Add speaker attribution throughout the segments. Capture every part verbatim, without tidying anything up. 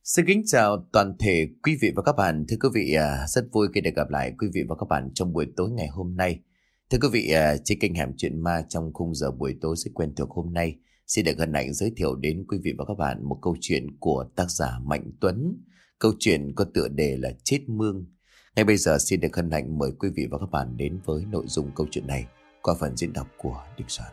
Speaker 1: Xin kính chào toàn thể quý vị và các bạn. Thưa quý vị, à, rất vui khi được gặp lại quý vị và các bạn trong buổi tối ngày hôm nay. Thưa quý vị, à, trên kênh Hẻm Chuyện Ma trong khung giờ buổi tối rất quen thuộc hôm nay, xin được hân hạnh giới thiệu đến quý vị và các bạn một câu chuyện của tác giả Mạnh Tuấn. Câu chuyện có tựa đề là Chết Mương. Ngay bây giờ xin được hân hạnh mời quý vị và các bạn đến với nội dung câu chuyện này qua phần diễn đọc của Đình Soạn.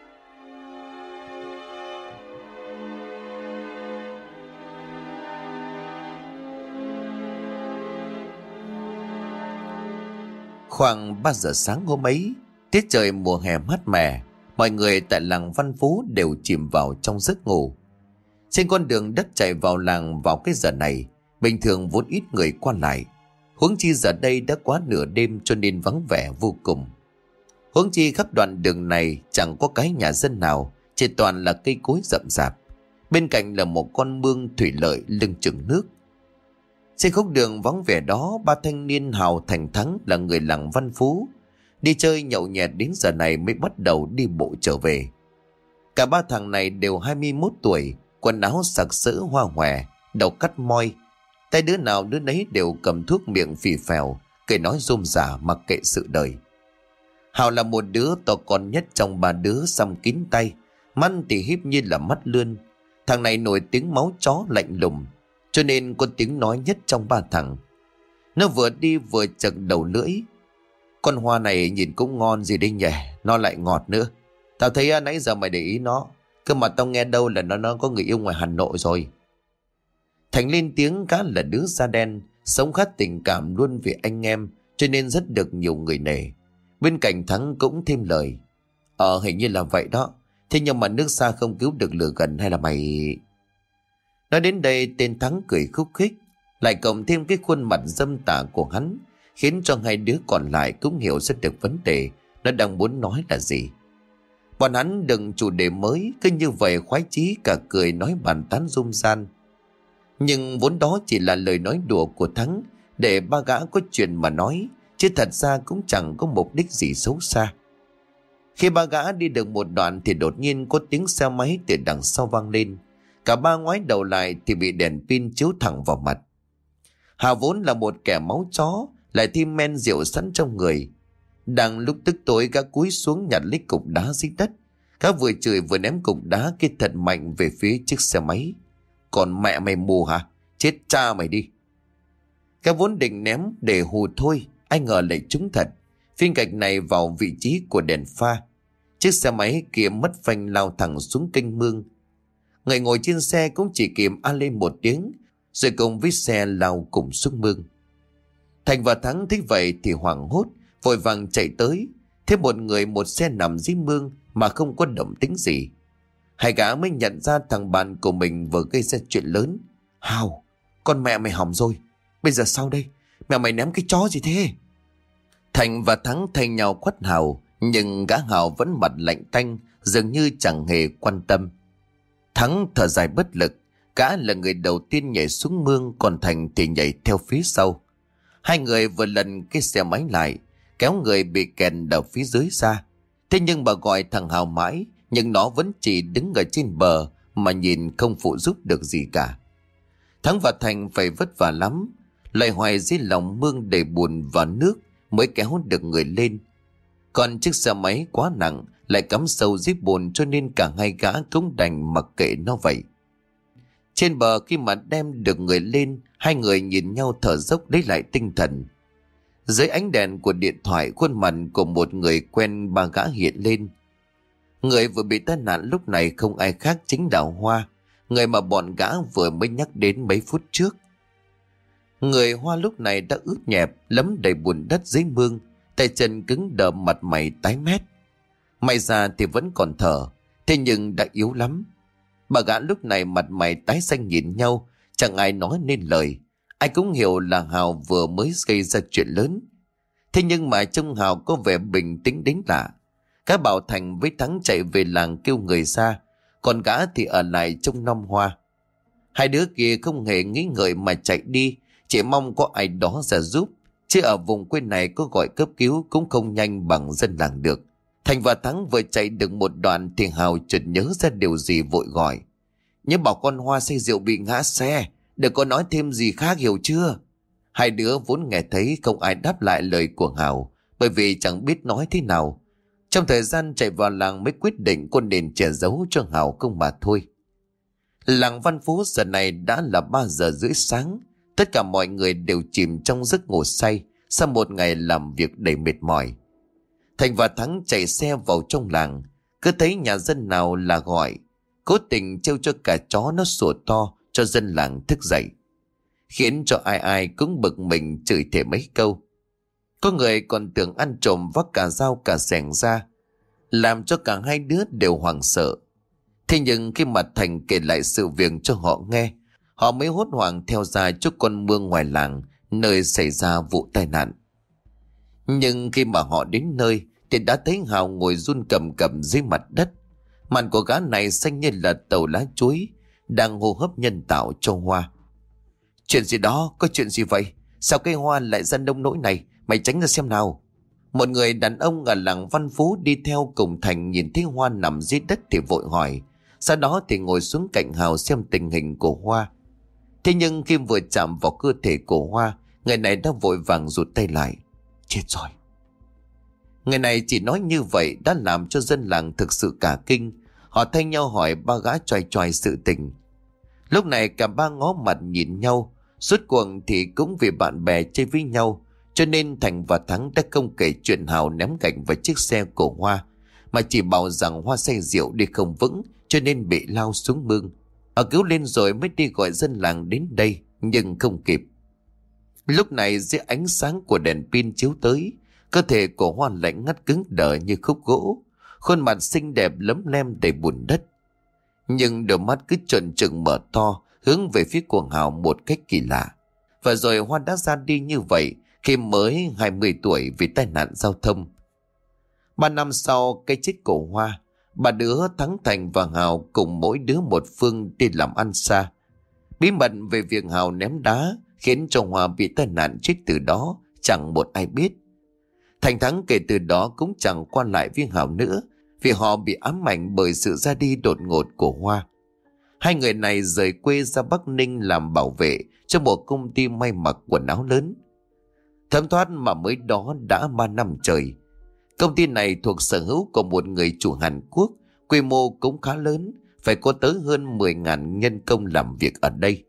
Speaker 1: Khoảng ba giờ sáng hôm ấy, tiết trời mùa hè mát mẻ, mọi người tại làng Văn Phú đều chìm vào trong giấc ngủ. Trên con đường đất chạy vào làng vào cái giờ này, bình thường vốn ít người qua lại. Huống chi giờ đây đã quá nửa đêm cho nên vắng vẻ vô cùng. Huống chi khắp đoạn đường này chẳng có cái nhà dân nào, chỉ toàn là cây cối rậm rạp. Bên cạnh là một con mương thủy lợi lưng chừng nước. Trên khúc đường vắng vẻ đó, ba thanh niên Hào, Thành, Thắng là người làng Văn Phú đi chơi nhậu nhẹt đến giờ này mới bắt đầu đi bộ trở về. Cả ba thằng này đều hai mươi mốt tuổi, quần áo sặc sỡ hoa hòe, đầu cắt moi, tay đứa nào đứa nấy đều cầm thuốc miệng phì phèo, cười nói rôm rả mặc kệ sự đời. Hào là một đứa to con nhất trong ba đứa, xăm kín tay, mắt thì híp như là mắt lươn. Thằng này nổi tiếng máu chó lạnh lùng, cho nên có tiếng nói nhất trong ba thằng. Nó vừa đi vừa chật đầu lưỡi. Con hoa này nhìn cũng ngon gì đây nhỉ, nó lại ngọt nữa. Tao thấy à, nãy giờ mày để ý nó, cơ mà tao nghe đâu là nó nó có người yêu ngoài Hà Nội rồi. Thành lên tiếng cá là đứa da đen, sống khát tình cảm luôn vì anh em, cho nên rất được nhiều người nể. Bên cạnh Thắng cũng thêm lời: Ờ hình như là vậy đó, thế nhưng mà nước xa không cứu được lửa gần, hay là mày... Nói đến đây tên Thắng cười khúc khích, lại cộng thêm cái khuôn mặt dâm tà của hắn, khiến cho hai đứa còn lại cũng hiểu rất được vấn đề nó đang muốn nói là gì. Bọn hắn đừng chủ đề mới, cứ như vậy khoái chí cả cười nói bàn tán rôm ran. Nhưng vốn đó chỉ là lời nói đùa của Thắng để ba gã có chuyện mà nói, chứ thật ra cũng chẳng có mục đích gì xấu xa. Khi ba gã đi được một đoạn thì đột nhiên có tiếng xe máy từ đằng sau vang lên. Cả ba ngoái đầu lại thì bị đèn pin chiếu thẳng vào mặt. Hà vốn là một kẻ máu chó, lại thêm men rượu sẵn trong người. Đang lúc tức tối, gã cúi xuống nhặt lấy cục đá dưới đất. Gã vừa chửi vừa ném cục đá kia thật mạnh về phía chiếc xe máy. Còn mẹ mày mù hả? Chết cha mày đi. Gã vốn định ném để hù thôi, ai ngờ lại trúng thật. Phiên gạch này vào vị trí của đèn pha. Chiếc xe máy kia mất phanh lao thẳng xuống kênh mương. Người ngồi trên xe cũng chỉ kịp a lên một tiếng, rồi cùng với xe lao cùng xuống mương. Thành và Thắng thấy vậy thì hoảng hốt, vội vàng chạy tới. Thế một người một xe nằm dưới mương mà không có động tĩnh gì. Hai gã mới nhận ra thằng bạn của mình vừa gây ra chuyện lớn. Hào, con mẹ mày hỏng rồi, bây giờ sao đây? Mẹ mày ném cái chó gì thế? Thành và Thắng thay nhau quát Hào, nhưng gã Hào vẫn mặt lạnh tanh, dường như chẳng hề quan tâm. Thắng thở dài bất lực, gã là người đầu tiên nhảy xuống mương, còn Thành thì nhảy theo phía sau. Hai người vừa lần cái xe máy lại, kéo người bị kẹt ở phía dưới ra. Thế nhưng bà gọi thằng Hào mãi, nhưng nó vẫn chỉ đứng ở trên bờ mà nhìn không phụ giúp được gì cả. Thắng và Thành phải vất vả lắm, lại hoài dưới lòng mương đầy bùn và nước mới kéo được người lên. Còn chiếc xe máy quá nặng, lại cắm sâu dưới bùn, cho nên cả hai gã cũng đành mặc kệ nó vậy. Trên bờ khi mà đem được người lên, hai người nhìn nhau thở dốc lấy lại tinh thần. Dưới ánh đèn của điện thoại, khuôn mặt của một người quen ba gã hiện lên. Người vừa bị tai nạn lúc này không ai khác chính là Hoa, người mà bọn gã vừa mới nhắc đến mấy phút trước. Người Hoa lúc này đã ướt nhẹp, lấm đầy bùn đất dưới mương, tay chân cứng đờ, mặt mày tái mét. May ra thì vẫn còn thở, thế nhưng đã yếu lắm. Bà gã lúc này mặt mày tái xanh nhìn nhau, chẳng ai nói nên lời. Ai cũng hiểu là Hào vừa mới gây ra chuyện lớn. Thế nhưng mà trông Hào có vẻ bình tĩnh đến lạ. Gã bảo Thành với Thắng chạy về làng kêu người ra, còn gã thì ở lại trông nom Hoa. Hai đứa kia không hề nghĩ ngợi mà chạy đi, chỉ mong có ai đó ra giúp. Chứ ở vùng quê này có gọi cấp cứu cũng không nhanh bằng dân làng được. Thành và Thắng vừa chạy được một đoạn thì Hào chợt nhớ ra điều gì vội gọi: Nhớ bảo con Hoa say rượu bị ngã xe, đừng có nói thêm gì khác, hiểu chưa? Hai đứa vốn nghe thấy không ai đáp lại lời của Hào, bởi vì chẳng biết nói thế nào. Trong thời gian chạy vào làng mới quyết định quân nên che giấu cho Hào không mà thôi. Làng Văn Phú giờ này đã là ba giờ rưỡi sáng. Tất cả mọi người đều chìm trong giấc ngủ say sau một ngày làm việc đầy mệt mỏi. Thành và Thắng chạy xe vào trong làng, cứ thấy nhà dân nào là gọi, cố tình trêu cho cả chó nó sủa to cho dân làng thức dậy, khiến cho ai ai cũng bực mình chửi thề mấy câu. Có người còn tưởng ăn trộm vác cả dao cả xẻng ra, làm cho cả hai đứa đều hoảng sợ. Thế nhưng khi mà Thành kể lại sự việc cho họ nghe, họ mới hốt hoảng theo ra chỗ con mương ngoài làng nơi xảy ra vụ tai nạn. Nhưng khi mà họ đến nơi thì đã thấy Hào ngồi run cầm cập dưới mặt đất. Mặt của gã này xanh như là tàu lá chuối, đang hô hấp nhân tạo cho Hoa. Chuyện gì đó, có chuyện gì vậy? Sao cây Hoa lại ra nông nỗi này? Mày tránh ra xem nào. Một người đàn ông ở làng Văn Phú đi theo cùng Thành nhìn thấy Hoa nằm dưới đất thì vội hỏi. Sau đó thì ngồi xuống cạnh Hào xem tình hình của Hoa. Thế nhưng khi vừa chạm vào cơ thể của Hoa, người này đã vội vàng rụt tay lại. Chết rồi. Người này chỉ nói như vậy đã làm cho dân làng thực sự cả kinh. Họ thay nhau hỏi ba gã choài choài sự tình. Lúc này cả ba ngó mặt nhìn nhau. Suốt cuộc thì cũng vì bạn bè chơi với nhau, cho nên Thành và Thắng đã không kể chuyện Hào ném gạch vào chiếc xe của Hoa, mà chỉ bảo rằng Hoa say rượu đi không vững cho nên bị lao xuống mương. Họ cứu lên rồi mới đi gọi dân làng đến đây, nhưng không kịp. Lúc này dưới ánh sáng của đèn pin chiếu tới, cơ thể của Hoa lạnh ngắt cứng đờ như khúc gỗ, khuôn mặt xinh đẹp lấm lem đầy bùn đất. Nhưng đôi mắt cứ trợn trừng mở to hướng về phía của Hào một cách kỳ lạ. Và rồi Hoa đã ra đi như vậy khi mới hai mươi tuổi vì tai nạn giao thông. Ba năm sau cái chết của Hoa, ba đứa Thắng, Thành và Hào cùng mỗi đứa một phương đi làm ăn xa. Bí mật về việc Hào ném đá khiến cho Hoa bị tai nạn chết từ đó chẳng một ai biết. Thành Thắng kể từ đó cũng chẳng quan lại với Hào nữa, vì họ bị ám ảnh bởi sự ra đi đột ngột của Hoa. Hai người này rời quê ra Bắc Ninh làm bảo vệ cho một công ty may mặc quần áo lớn. Thấm thoát mà mới đó đã ba năm trời. Công ty này thuộc sở hữu của một người chủ Hàn Quốc, quy mô cũng khá lớn, phải có tới hơn mười nghìn nhân công làm việc ở đây.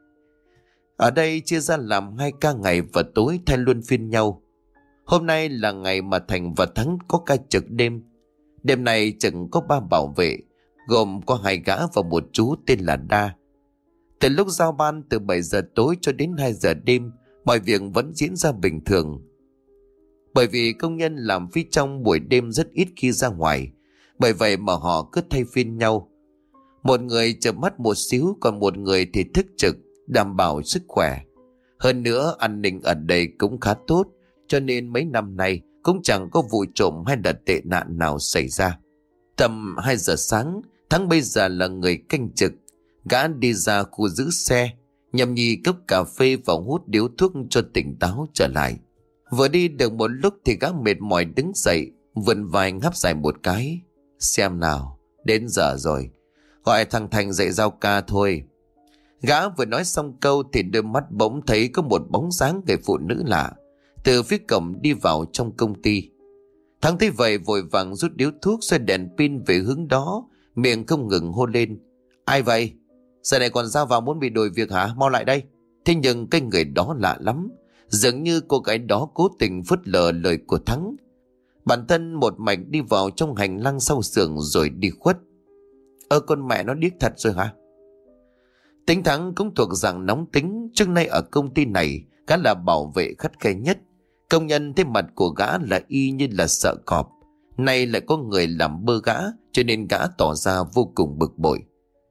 Speaker 1: Ở đây chia ra làm hai ca ngày và tối thay luân phiên nhau. Hôm nay là ngày mà Thành và Thắng có ca trực đêm. Đêm này chừng có ba bảo vệ, gồm có hai gã và một chú tên là Đa. Từ lúc giao ban từ bảy giờ tối cho đến hai giờ đêm, mọi việc vẫn diễn ra bình thường. Bởi vì công nhân làm phía trong buổi đêm rất ít khi ra ngoài, bởi vậy mà họ cứ thay phiên nhau. Một người chợp mắt một xíu, còn một người thì thức trực, đảm bảo sức khỏe. Hơn nữa an ninh ở đây cũng khá tốt, cho nên mấy năm nay cũng chẳng có vụ trộm hay là tệ nạn nào xảy ra. Tầm hai giờ sáng, Thắng bây giờ là người canh trực. Gã đi ra khu giữ xe, nhâm nhi cốc cà phê và hút điếu thuốc cho tỉnh táo trở lại. Vừa đi được một lúc thì gã mệt mỏi đứng dậy, vươn vai ngáp dài một cái. Xem nào, đến giờ rồi, gọi thằng Thành dậy giao ca thôi. Gã vừa nói xong câu thì đôi mắt bỗng thấy có một bóng dáng người phụ nữ lạ từ phía cổng đi vào trong công ty. Thắng thấy vậy vội vàng rút điếu thuốc xoay đèn pin về hướng đó, miệng không ngừng hô lên. Ai vậy? Giờ này còn ra vào muốn bị đuổi việc hả? Mau lại đây. Thế nhưng cái người đó lạ lắm, dường như cô gái đó cố tình phớt lờ lời của Thắng. Bản thân một mạch đi vào trong hành lang sau xưởng rồi đi khuất. Ơ con mẹ nó điếc thật rồi hả? Tính Thắng cũng thuộc dạng nóng tính. Trước nay ở công ty này, gã là bảo vệ khắt khe nhất. Công nhân thấy mặt của gã là y như là sợ cọp. Nay lại có người làm bơ gã, cho nên gã tỏ ra vô cùng bực bội.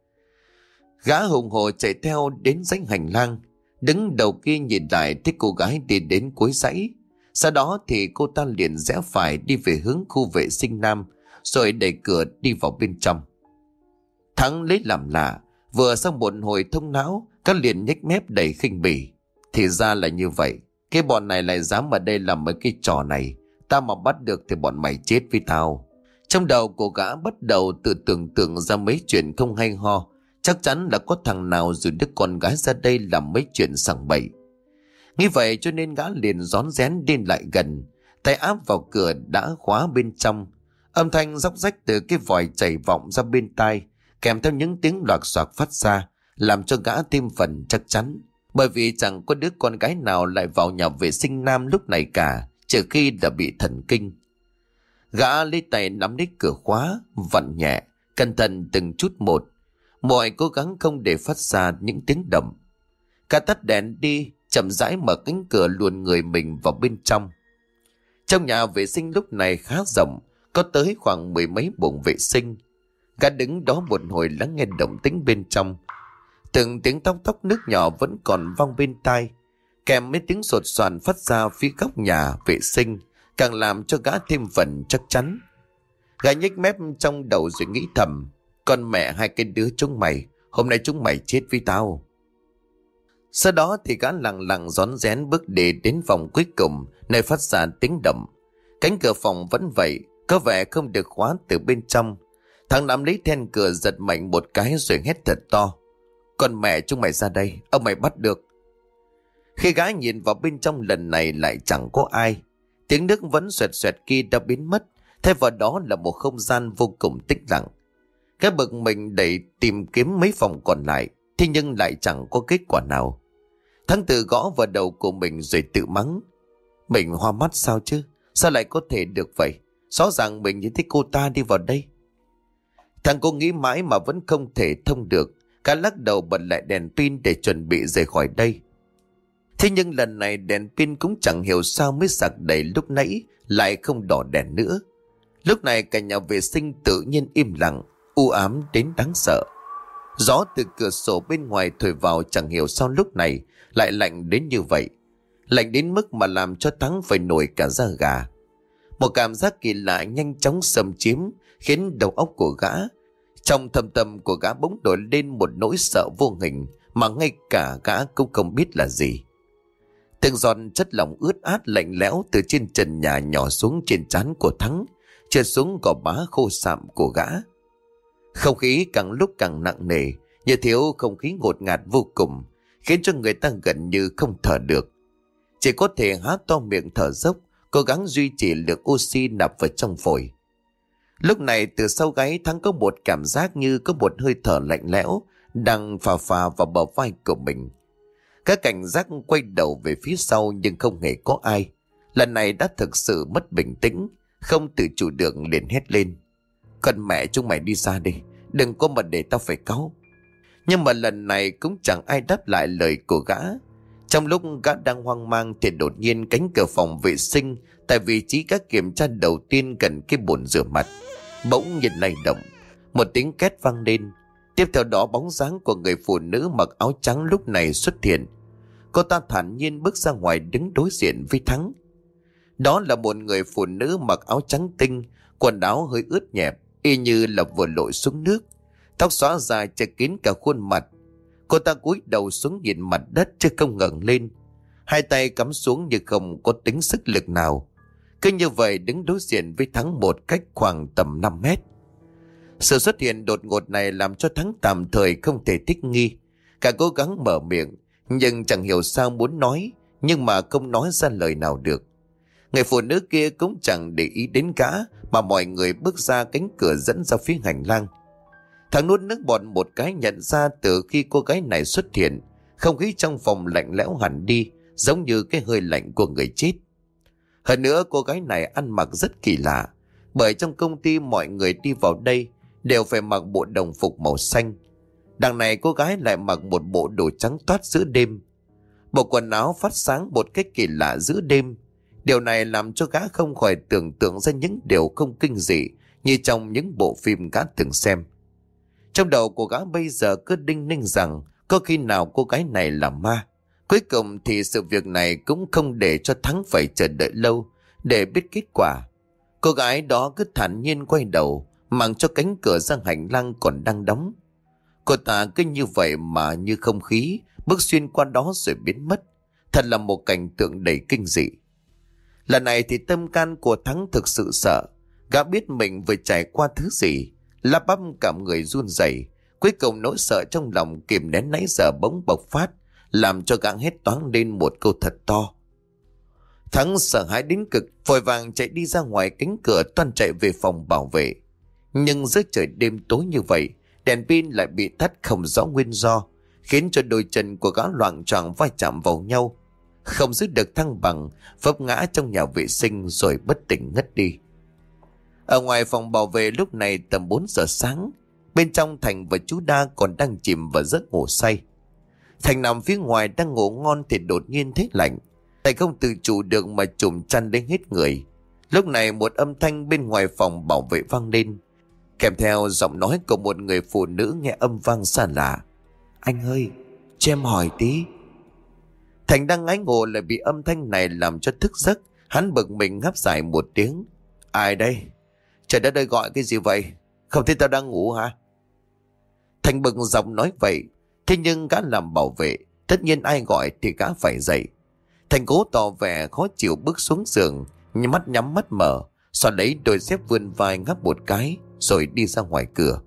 Speaker 1: Gã hùng hồ chạy theo đến dãy hành lang, đứng đầu kia nhìn lại thấy cô gái đi đến cuối dãy. Sau đó thì cô ta liền rẽ phải đi về hướng khu vệ sinh nam, rồi đẩy cửa đi vào bên trong. Thắng lấy làm lạ, vừa xong một hồi thông não, các liền nhếch mép đầy khinh bỉ. Thì ra là như vậy, cái bọn này lại dám ở đây làm mấy cái trò này. Tao mà bắt được thì bọn mày chết với tao. Trong đầu của gã bắt đầu tự tưởng tượng ra mấy chuyện không hay ho, Chắc chắn là có thằng nào rồi đứa con gái ra đây làm mấy chuyện sằng bậy. Nghĩ vậy cho nên gã liền rón rén đi lại gần, tay áp vào cửa đã khóa bên trong. Âm thanh róc rách từ cái vòi chảy vọng ra bên tai, kèm theo những tiếng loạt xoạc phát ra, làm cho gã thêm phần chắc chắn. Bởi vì chẳng có đứa con gái nào lại vào nhà vệ sinh nam lúc này cả, trừ khi đã bị thần kinh. Gã lấy tay nắm lấy cửa khóa, vặn nhẹ, cẩn thận từng chút một, mọi cố gắng không để phát ra những tiếng động. Cả tắt đèn đi, chậm rãi mở cánh cửa luồn người mình vào bên trong. Trong nhà vệ sinh lúc này khá rộng, có tới khoảng mười mấy buồng vệ sinh. Gã đứng đó một hồi lắng nghe động tĩnh bên trong. Từng tiếng tóc tóc nước nhỏ vẫn còn vang bên tai, kèm mấy tiếng sột soàn phát ra phía góc nhà vệ sinh, càng làm cho gã thêm phần chắc chắn. Gã nhếch mép trong đầu rồi nghĩ thầm, con mẹ hai cái đứa chúng mày, hôm nay chúng mày chết với tao. Sau đó thì gã lặng lặng rón rén bước đi đến phòng cuối cùng, nơi phát ra tiếng động. Cánh cửa phòng vẫn vậy, có vẻ không được khóa từ bên trong. Thằng nắm lấy then cửa giật mạnh một cái rồi hét thật to, con mẹ chúng mày ra đây, ông mày bắt được. Khi gã nhìn vào bên trong lần này lại chẳng có ai. Tiếng nước vẫn xoẹt xoẹt kia đã biến mất, thay vào đó là một không gian vô cùng tĩnh lặng. Gã bực mình đẩy tìm kiếm mấy phòng còn lại, thế nhưng lại chẳng có kết quả nào. Thắng tự gõ vào đầu của mình rồi tự mắng, mình hoa mắt sao chứ, sao lại có thể được vậy, rõ ràng mình nhìn thấy cô ta đi vào đây. Thằng cô nghĩ mãi mà vẫn không thể thông được. Gã lắc đầu bật lại đèn pin để chuẩn bị rời khỏi đây. Thế nhưng lần này đèn pin cũng chẳng hiểu sao mới sạc đầy lúc nãy lại không đỏ đèn nữa. Lúc này cả nhà vệ sinh tự nhiên im lặng, u ám đến đáng sợ. Gió từ cửa sổ bên ngoài thổi vào chẳng hiểu sao lúc này lại lạnh đến như vậy. Lạnh đến mức mà làm cho Thắng phải nổi cả da gà. Một cảm giác kỳ lạ nhanh chóng xâm chiếm khiến đầu óc của gã, trong thâm tâm của gã bỗng nổi lên một nỗi sợ vô hình mà ngay cả gã cũng không biết là gì. Từng giọt chất lỏng ướt át lạnh lẽo từ trên trần nhà nhỏ xuống trên trán của Thắng, trượt xuống gò má khô sạm của gã. Không khí càng lúc càng nặng nề, như thiếu không khí ngột ngạt vô cùng, khiến cho người ta gần như không thở được. Chỉ có thể há to miệng thở dốc, cố gắng duy trì lượng oxy nạp vào trong phổi. Lúc này từ sau gáy Thắng có một cảm giác như có một hơi thở lạnh lẽo đang phà phà vào bờ vai của mình. Các cảnh giác quay đầu về phía sau nhưng không hề có ai. Lần này đã thực sự mất bình tĩnh, không tự chủ được liền hét lên, con mẹ chúng mày đi ra đi, đừng có mà để tao phải cáu. Nhưng mà lần này cũng chẳng ai đáp lại lời của gã. Trong lúc gã đang hoang mang thì đột nhiên cánh cửa phòng vệ sinh tại vị trí các kiểm tra đầu tiên gần cái bồn rửa mặt bỗng nhiên lay động, một tiếng két vang lên. Tiếp theo đó bóng dáng của người phụ nữ mặc áo trắng lúc này xuất hiện. Cô ta thản nhiên bước ra ngoài đứng đối diện với Thắng. Đó là một người phụ nữ mặc áo trắng tinh, quần áo hơi ướt nhẹp, y như là vừa lội xuống nước, tóc xõa dài che kín cả khuôn mặt. Cô ta cúi đầu xuống nhìn mặt đất chứ không ngẩng lên, hai tay cắm xuống như không có tính sức lực nào. Cứ như vậy đứng đối diện với Thắng một cách khoảng tầm năm mét. Sự xuất hiện đột ngột này làm cho Thắng tạm thời không thể thích nghi. Cả cố gắng mở miệng, nhưng chẳng hiểu sao muốn nói, nhưng mà không nói ra lời nào được. Người phụ nữ kia cũng chẳng để ý đến gã, mà mọi người bước ra cánh cửa dẫn ra phía hành lang. Thằng nuốt nước bọt một cái, nhận ra từ khi cô gái này xuất hiện, không khí trong phòng lạnh lẽo hẳn đi, giống như cái hơi lạnh của người chết. Hơn nữa cô gái này ăn mặc rất kỳ lạ, bởi trong công ty mọi người đi vào đây đều phải mặc bộ đồng phục màu xanh. Đằng này cô gái lại mặc một bộ đồ trắng toát giữa đêm. Bộ quần áo phát sáng một cách kỳ lạ giữa đêm. Điều này làm cho gã không khỏi tưởng tượng ra những điều không kinh dị như trong những bộ phim gã từng xem. Trong đầu của gã bây giờ cứ đinh ninh rằng có khi nào cô gái này là ma. Cuối cùng thì sự việc này cũng không để cho Thắng phải chờ đợi lâu để biết kết quả. Cô gái đó cứ thản nhiên quay đầu, mang cho cánh cửa ra hành lang còn đang đóng. Cô ta cứ như vậy mà như không khí bước xuyên qua đó rồi biến mất. Thật là một cảnh tượng đầy kinh dị. Lần này thì tâm can của Thắng thực sự sợ. Gã biết mình vừa trải qua thứ gì, lắp bắp cả người run rẩy, Cuối cùng nỗi sợ trong lòng kìm nén nãy giờ bỗng bộc phát, làm cho gã hét toáng lên một câu thật to. Thắng sợ hãi đến cực, vội vàng chạy đi ra ngoài cánh cửa, toan chạy về phòng bảo vệ. Nhưng giữa trời đêm tối như vậy, đèn pin lại bị tắt không rõ nguyên do, khiến cho đôi chân của gã loạng choạng vai chạm vào nhau, không giữ được thăng bằng, vấp ngã trong nhà vệ sinh rồi bất tỉnh ngất đi. Ở ngoài phòng bảo vệ lúc này tầm bốn giờ sáng, bên trong Thành và chú Đa còn đang chìm vào giấc ngủ say. Thành nằm phía ngoài đang ngủ ngon thì đột nhiên thấy lạnh. Thành không tự chủ được mà trùm chăn lên hết người. Lúc này một âm thanh bên ngoài phòng bảo vệ vang lên, kèm theo giọng nói của một người phụ nữ nghe âm vang xa lạ. Anh ơi, cho em hỏi tí. Thành đang ngáy ngủ lại bị âm thanh này làm cho thức giấc. Hắn bực mình ngáp dài một tiếng. Ai đây? Trời đất ơi, gọi cái gì vậy? Không thấy tao đang ngủ hả? Thành bực giọng nói vậy. Thế nhưng gã làm bảo vệ, tất nhiên ai gọi thì gã phải dậy. Thành cố tỏ vẻ khó chịu bước xuống giường, nhưng mắt nhắm mắt mở, sau lấy đôi dép vươn vai ngáp một cái rồi đi ra ngoài cửa.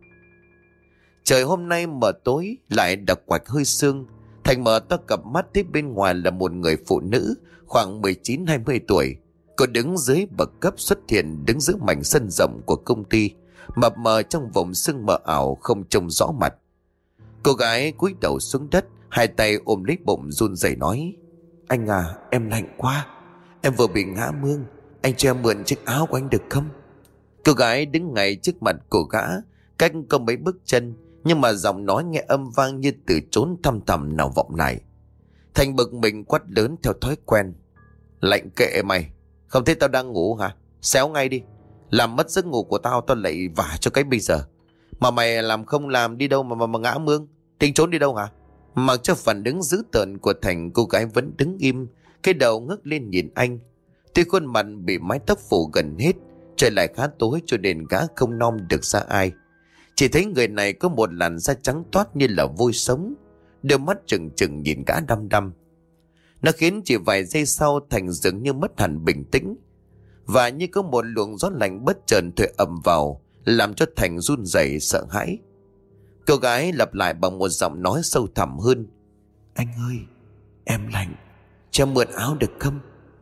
Speaker 1: Trời hôm nay mờ tối, lại đặc quạch hơi sương. Thành mở to cặp mắt thấy bên ngoài là một người phụ nữ khoảng mười chín hai mươi tuổi. Cô đứng dưới bậc cấp xuất hiện, đứng giữa mảnh sân rộng của công ty, mập mờ trong vòng sương mờ ảo không trông rõ mặt. Cô gái cúi đầu xuống đất, hai tay ôm lấy bụng run rẩy nói: Anh à, em lạnh quá, em vừa bị ngã mương, anh cho em mượn chiếc áo của anh được không? Cô gái đứng ngay trước mặt của gã, cách có mấy bước chân, nhưng mà giọng nói nghe âm vang như từ chốn thăm thẳm nào vọng lại. Thành bực mình quát lớn theo thói quen: Lạnh kệ mày, không thấy tao đang ngủ hả? Xéo ngay đi, làm mất giấc ngủ của tao, tao lại vả cho cái bây giờ. Mà mày làm không làm đi đâu mà mà, mà ngã mương, tính trốn đi đâu hả? Mặc cho phản ứng dữ tợn của Thành, cô gái vẫn đứng im, cái đầu ngước lên nhìn anh. Tuy khuôn mặt bị mái tóc phủ gần hết, trời lại khá tối cho nên gã không nom được ra ai. Chỉ thấy người này có một làn da trắng toát như là vôi sống, đôi mắt trừng trừng nhìn gã đăm đăm. Nó khiến chỉ vài giây sau Thành dường như mất hẳn bình tĩnh, và như có một luồng gió lạnh bất chợt thổi ầm vào, làm cho Thành run rẩy sợ hãi. Cô gái lặp lại bằng một giọng nói sâu thẳm hơn: Anh ơi, em lạnh, cho em mượn áo được không?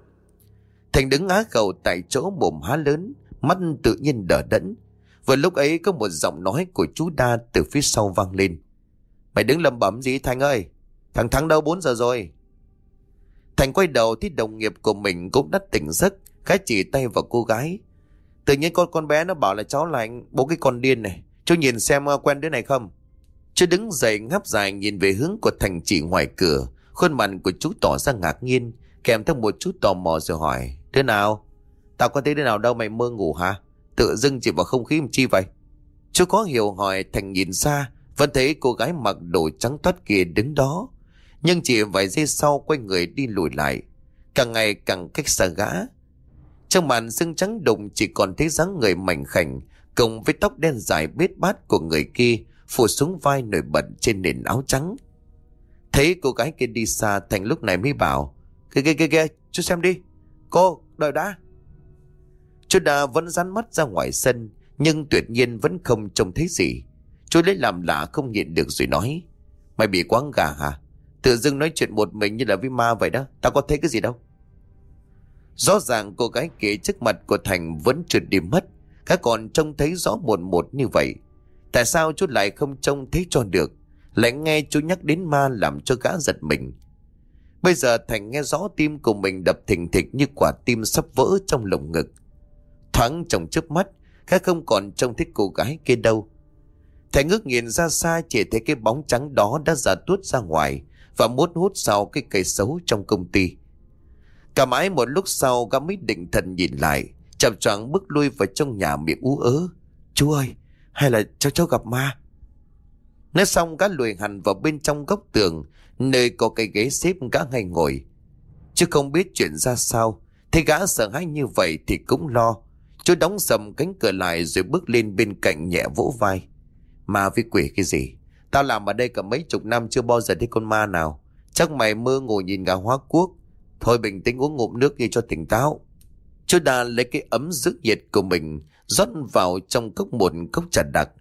Speaker 1: Thành đứng á khẩu tại chỗ, mồm há lớn, mắt tự nhiên đờ đẫn. Vừa lúc ấy có một giọng nói của chú Đa từ phía sau vang lên: Mày đứng lẩm bẩm gì Thành ơi? Thằng Thắng đâu bốn giờ rồi? Thành quay đầu thấy đồng nghiệp của mình cũng đã tỉnh giấc, khẽ chỉ tay vào cô gái: Tự nhiên con con bé nó bảo là cháu lạnh, bố cái con điên này, chú nhìn xem quen đứa này không? Chú đứng dậy ngáp dài nhìn về hướng của Thành chỉ ngoài cửa. Khuôn mặt của chú tỏ ra ngạc nhiên, kèm theo một chút tò mò rồi hỏi: Đứa nào? Tao có thấy đứa nào đâu, mày mơ ngủ hả? Tự dưng chỉ vào không khí làm chi vậy? Chú có hiểu hỏi. Thành nhìn xa, vẫn thấy cô gái mặc đồ trắng toát kia đứng đó, nhưng chỉ vài giây sau quay người đi lùi lại, càng ngày càng cách xa gã. Trong màn sương trắng đụng chỉ còn thấy dáng người mảnh khảnh cùng với tóc đen dài bết bát của người kia phủ xuống vai nổi bật trên nền áo trắng. Thấy cô gái kia đi xa, Thành lúc này mới bảo: Kìa kìa kìa kìa, chú xem đi. Cô, đợi đã. Chú Đà vẫn dán mắt ra ngoài sân, nhưng tuyệt nhiên vẫn không trông thấy gì. Chú lấy làm lạ không nhịn được rồi nói: Mày bị quáng gà hả? Tự dưng nói chuyện một mình như là với ma vậy đó, tao có thấy cái gì đâu. Rõ ràng cô gái kia trước mặt của Thành vẫn trượt đi mất, các còn trông thấy rõ một một như vậy. Tại sao chú lại không trông thấy cho được, lại nghe chú nhắc đến ma làm cho gã giật mình. Bây giờ Thành nghe rõ tim của mình đập thình thịch như quả tim sắp vỡ trong lồng ngực. Thoáng trong chớp mắt, gã không còn trông thấy cô gái kia đâu. Thành ngước nhìn ra xa, chỉ thấy cái bóng trắng đó đã già tuốt ra ngoài và mút hút sau cái cây xấu trong công ty. Cả mãi một lúc sau, gã mới định thần nhìn lại, chậm choạng bước lui vào trong nhà miệng ú ớ: Chú ơi, hay là cháu cháu gặp ma? Nói xong gã lùi hẳn vào bên trong góc tường, nơi có cái ghế xếp gã hay ngồi. Chứ không biết chuyện ra sao, thấy gã sợ hãi như vậy thì cũng lo. Chú đóng sầm cánh cửa lại rồi bước lên bên cạnh nhẹ vỗ vai: Ma với quỷ cái gì? Tao làm ở đây cả mấy chục năm chưa bao giờ thấy con ma nào. Chắc mày mơ ngồi nhìn gà hóa quốc. Thôi bình tĩnh uống ngụm nước đi cho tỉnh táo. Chú Đà lấy cái ấm giữ nhiệt của mình rót vào trong cốc một cốc trà đặc.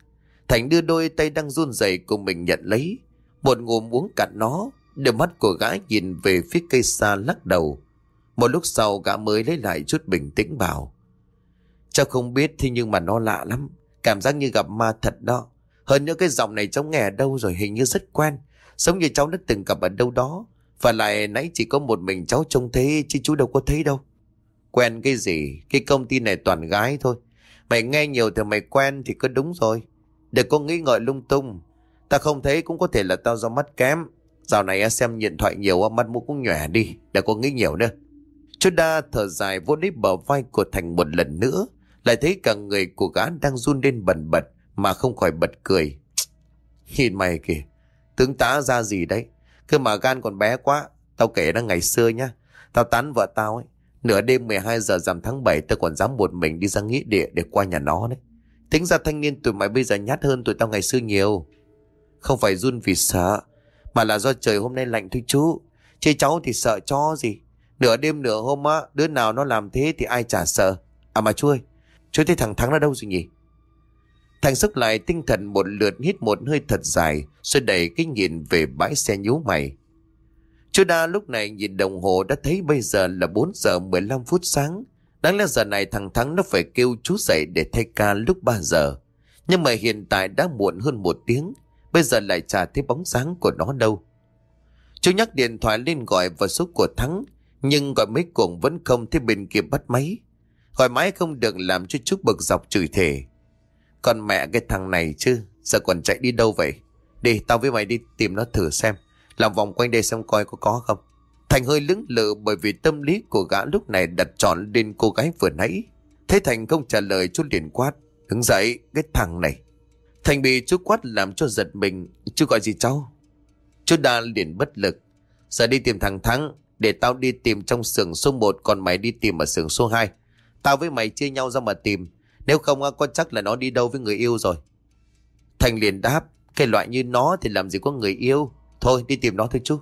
Speaker 1: Thành đưa đôi tay đang run rẩy của mình nhận lấy, một ngụm uống cạn nó. Đôi mắt của gã nhìn về phía cây xa lắc đầu. Một lúc sau gã mới lấy lại chút bình tĩnh bảo: Cháu không biết, thế nhưng mà nó lạ lắm. Cảm giác như gặp ma thật đó. Hơn nữa cái giọng này cháu nghe ở đâu rồi, hình như rất quen, giống như cháu đã từng gặp ở đâu đó. Và lại nãy chỉ có một mình cháu trông thấy, chứ chú đâu có thấy đâu. Quen cái gì? Cái công ty này toàn gái thôi. Mày nghe nhiều thì mày quen thì có đúng rồi. Đừng có nghĩ ngợi lung tung. Ta không thấy cũng có thể là tao do mắt kém. Dạo này xem điện thoại nhiều, mắt mũi cũng nhòe đi. Đừng có nghĩ nhiều nữa. Chú Đa thở dài vỗ lấy bờ vai của Thành một lần nữa. Lại thấy cả người của gã đang run lên bần bật, mà không khỏi bật cười. Nhìn mày kìa, tướng tá ra gì đấy. Cứ mà gan còn bé quá. Tao kể nó ngày xưa nhá. Tao tán vợ tao ấy, nửa đêm mười hai giờ rằm tháng bảy tao còn dám một mình đi ra nghĩa địa để qua nhà nó đấy. Tính ra thanh niên tụi mày bây giờ nhát hơn tụi tao ngày xưa nhiều. Không phải run vì sợ, mà là do trời hôm nay lạnh thôi chú. Chứ cháu thì sợ cho gì. Nửa đêm nửa hôm á, đứa nào nó làm thế thì ai chả sợ. À mà chú ơi, chú thấy thằng Thắng nó đâu rồi nhỉ? Thành xúc lại tinh thần một lượt, hít một hơi thật dài, rồi đẩy cái nhìn về bãi xe nhíu mày. Chú Đa lúc này nhìn đồng hồ đã thấy bây giờ là bốn giờ mười lăm phút sáng. Đáng lẽ giờ này thằng Thắng nó phải kêu chú dậy để thay ca lúc ba giờ. Nhưng mà hiện tại đã muộn hơn một tiếng, bây giờ lại chả thấy bóng dáng của nó đâu. Chú nhắc điện thoại lên gọi vào số của Thắng, nhưng gọi mấy cuộc vẫn không thấy bên kia bắt máy. Gọi mãi không được làm cho chú bực dọc chửi thề. Còn mẹ cái thằng này chứ, giờ còn chạy đi đâu vậy? Đi, tao với mày đi tìm nó thử xem. Làm vòng quanh đây xem coi có có không. Thành hơi lưỡng lự bởi vì tâm lý của gã lúc này đặt trọn lên cô gái vừa nãy. Thế Thành không trả lời, chú liền quát: Đứng dậy, cái thằng này. Thành bị chú quát làm cho giật mình. Chú gọi gì cháu? Chú Đa liền bất lực. Giờ đi tìm thằng Thắng, để tao đi tìm trong xưởng số một, còn mày đi tìm ở xưởng số hai. Tao với mày chia nhau ra mà tìm. Nếu không có chắc là nó đi đâu với người yêu rồi. Thành liền đáp: Cái loại như nó thì làm gì có người yêu. Thôi đi tìm nó thôi chú.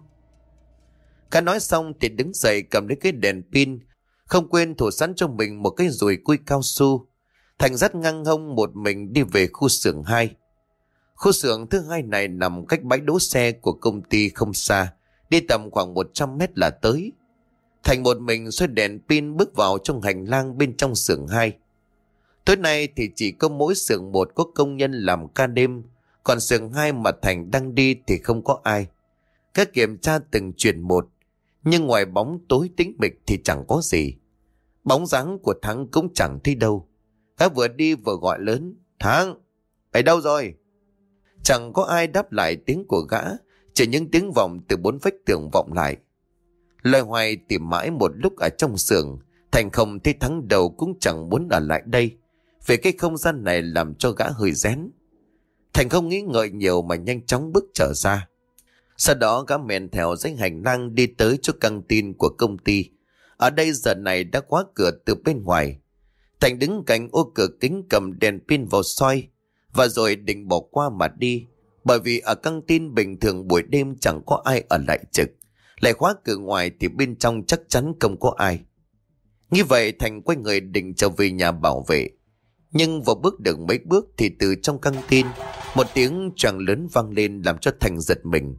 Speaker 1: Cả nói xong thì đứng dậy cầm lấy cái đèn pin, không quên thủ sẵn cho mình một cái dùi cui cao su. Thành dắt ngang hông một mình đi về khu xưởng hai. Khu xưởng thứ hai này nằm cách bãi đỗ xe của công ty không xa, đi tầm khoảng một trăm mét là tới. Thành một mình xoay đèn pin bước vào trong hành lang bên trong xưởng hai. Tối nay thì chỉ có mỗi xưởng một có công nhân làm ca đêm, còn xưởng hai mà Thành đang đi thì không có ai. Các kiểm tra từng chuyển một, nhưng ngoài bóng tối tĩnh mịch thì chẳng có gì. Bóng dáng của Thắng cũng chẳng thấy đâu. Gã vừa đi vừa gọi lớn: Thắng, ở đâu rồi? Chẳng có ai đáp lại tiếng của gã, chỉ những tiếng vọng từ bốn vách tường vọng lại. Loay hoay tìm mãi một lúc ở trong xưởng, Thành không thấy Thắng đâu, cũng chẳng muốn ở lại đây, vì cái không gian này làm cho gã hơi rén. Thành không nghĩ ngợi nhiều mà nhanh chóng bước trở ra. Sau đó gã men theo dãy hành lang đi tới chỗ căng tin của công ty. Ở đây giờ này đã khóa cửa từ bên ngoài. Thành đứng cạnh ô cửa kính cầm đèn pin vào soi, và rồi định bỏ qua mà đi, bởi vì ở căng tin bình thường buổi đêm chẳng có ai ở lại trực, lại khóa cửa ngoài thì bên trong chắc chắn không có ai. Như vậy Thành quay người định trở về nhà bảo vệ. Nhưng vừa bước được mấy bước thì từ trong căng tin một tiếng choàng lớn vang lên làm cho Thành giật mình.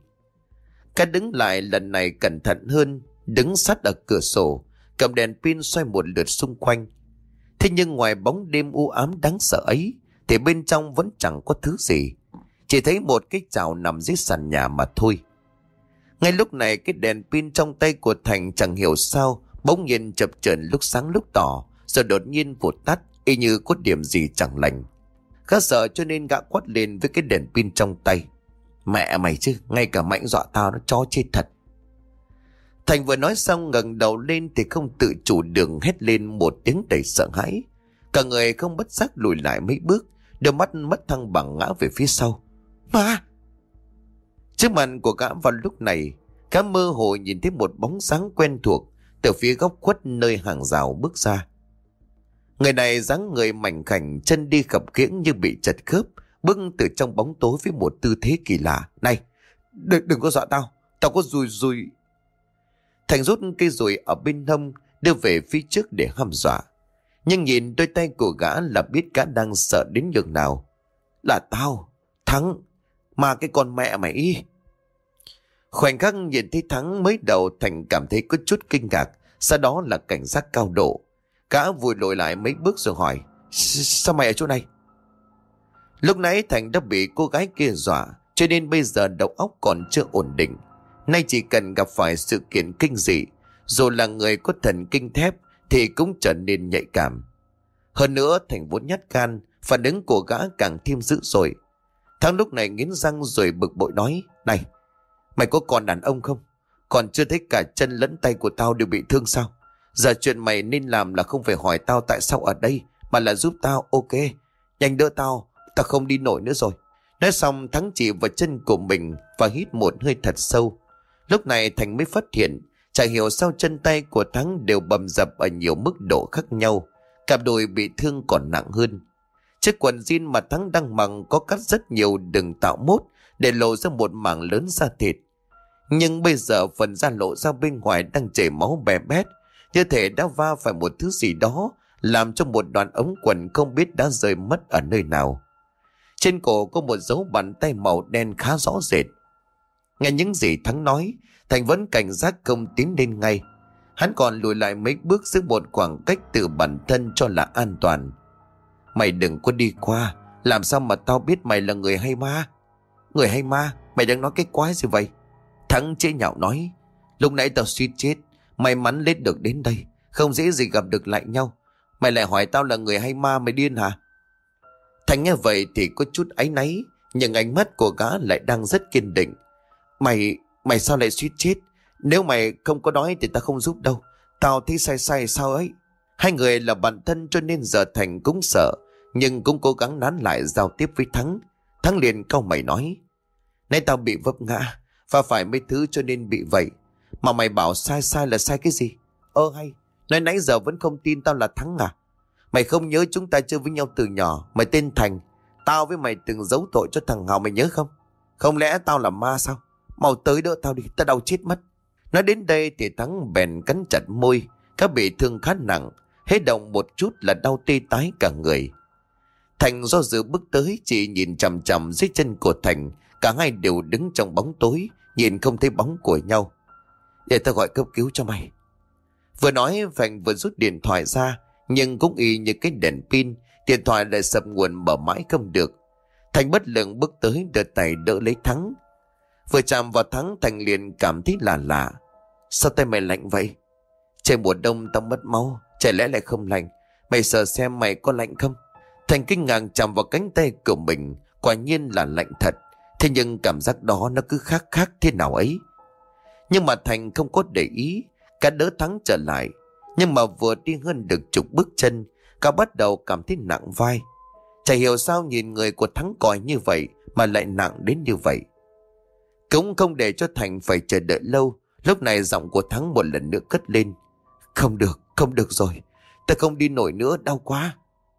Speaker 1: Cả đứng lại lần này cẩn thận hơn, đứng sát ở cửa sổ, cầm đèn pin xoay một lượt xung quanh. Thế nhưng ngoài bóng đêm u ám đáng sợ ấy thì bên trong vẫn chẳng có thứ gì, chỉ thấy một cái chảo nằm dưới sàn nhà mà thôi. Ngay lúc này cái đèn pin trong tay của Thành chẳng hiểu sao bỗng nhiên chập chờn, lúc sáng lúc tỏ, rồi đột nhiên vụt tắt, y như có điểm gì chẳng lành. Gã sợ cho nên gã quát lên với cái đèn pin trong tay: Mẹ mày chứ, ngay cả Mạnh dọa tao, nó chó chết thật. Thành vừa nói xong ngẩng đầu lên thì không tự chủ được hét lên một tiếng đầy sợ hãi. Cả người không bất giác lùi lại mấy bước, đôi mắt mất thăng bằng ngã về phía sau. Ma! Trước mặt của gã vào lúc này, gã mơ hồ nhìn thấy một bóng dáng quen thuộc từ phía góc khuất nơi hàng rào bước ra. Người này dáng người mảnh khảnh, chân đi khập khiễng như bị chật khớp, bước từ trong bóng tối với một tư thế kỳ lạ. Này, đừng, đừng có dọa tao, tao có dùi dùi. Thành rút cây dùi ở bên hông đưa về phía trước để hăm dọa. Nhưng nhìn đôi tay của gã là biết gã đang sợ đến nhường nào. Là tao, Thắng, mà cái con mẹ mày ý. Khoảnh khắc nhìn thấy Thắng, mới đầu Thành cảm thấy có chút kinh ngạc, sau đó là cảnh giác cao độ. Gã vùi lùi lại mấy bước rồi hỏi: Sao mày ở chỗ này? Lúc nãy Thành đã bị cô gái kia dọa, cho nên bây giờ đầu óc còn chưa ổn định. Nay chỉ cần gặp phải sự kiện kinh dị, dù là người có thần kinh thép thì cũng trở nên nhạy cảm. Hơn nữa Thành vốn nhát gan, phản ứng của gã càng thêm dữ dội. Thắng lúc này nghiến răng rồi bực bội nói: Này, mày có còn đàn ông không? Còn chưa thấy cả chân lẫn tay của tao đều bị thương sao? Giờ chuyện mày nên làm là không phải hỏi tao tại sao ở đây, mà là giúp tao. Ok, nhanh đỡ tao, tao không đi nổi nữa rồi. Nói xong Thắng chỉ vào chân của mình và hít một hơi thật sâu. Lúc này Thành mới phát hiện, chả hiểu sao chân tay của Thắng đều bầm dập ở nhiều mức độ khác nhau. Cặp đùi bị thương còn nặng hơn. Chiếc quần jean mà Thắng đang mặc có cắt rất nhiều đường tạo mốt để lộ ra một mảng lớn da thịt. Nhưng bây giờ phần da lộ ra bên ngoài đang chảy máu bè bét, như thể đã va phải một thứ gì đó, làm cho một đoạn ống quần không biết đã rơi mất ở nơi nào. Trên cổ có một dấu bàn tay màu đen khá rõ rệt. Nghe những gì Thắng nói, Thành vẫn cảnh giác không tiến lên ngay. Hắn còn lùi lại mấy bước giữ một khoảng cách từ bản thân cho là an toàn. Mày đừng có đi qua, làm sao mà tao biết mày là người hay ma? Người hay ma? Mày đang nói cái quái gì vậy? Thắng chế nhạo nói: Lúc nãy tao suýt chết, may mắn lên được đến đây, không dễ gì gặp được lại nhau. Mày lại hỏi tao là người hay ma, mày điên hả? Thành nghe vậy thì có chút áy náy, nhưng ánh mắt của gã lại đang rất kiên định. Mày, mày sao lại suýt chết? Nếu mày không có nói thì tao không giúp đâu. Tao thấy sai sai sao ấy. Hai người là bạn thân cho nên giờ Thành cũng sợ, nhưng cũng cố gắng nán lại giao tiếp với Thắng. Thắng liền cau mày nói: Nãy tao bị vấp ngã và phải mấy thứ cho nên bị vậy. Mà mày bảo sai sai là sai cái gì? Ơ hay, nói nãy giờ vẫn không tin tao là Thắng à? Mày không nhớ chúng ta chơi với nhau từ nhỏ? Mày tên Thành, tao với mày từng giấu tội cho thằng Hào, mày nhớ không? Không lẽ tao là ma sao? Mau tới đỡ tao đi, tao đau chết mất. Nói đến đây thì Thắng bèn cắn chặt môi. Các bị thương khá nặng, hết động một chút là đau tê tái cả người. Thành do dự bước tới, chỉ nhìn chằm chằm dưới chân của Thành. Cả hai đều đứng trong bóng tối, nhìn không thấy bóng của nhau. Để tao gọi cấp cứu cho mày. Vừa nói Thành vừa rút điện thoại ra, nhưng cũng y như cái đèn pin, điện thoại lại sập nguồn mở mãi không được. Thành bất lực bước tới đưa tay đỡ lấy Thắng. Vừa chạm vào Thắng, Thành liền cảm thấy lạ lạ. Sao tay mày lạnh vậy? Trời mùa đông tao mất máu, chả lẽ lại không lạnh? Mày sờ xem mày có lạnh không? Thành kinh ngạc chạm vào cánh tay của mình, quả nhiên là lạnh thật. Thế nhưng cảm giác đó nó cứ khác khác thế nào ấy. Nhưng mà Thành không có để ý, cả đỡ Thắng trở lại. Nhưng mà vừa đi hơn được chục bước chân, cả bắt đầu cảm thấy nặng vai. Chả hiểu sao nhìn người của Thắng còi như vậy mà lại nặng đến như vậy. Cũng không để cho Thành phải chờ đợi lâu, lúc này giọng của Thắng một lần nữa cất lên: Không được, không được rồi, ta không đi nổi nữa, đau quá.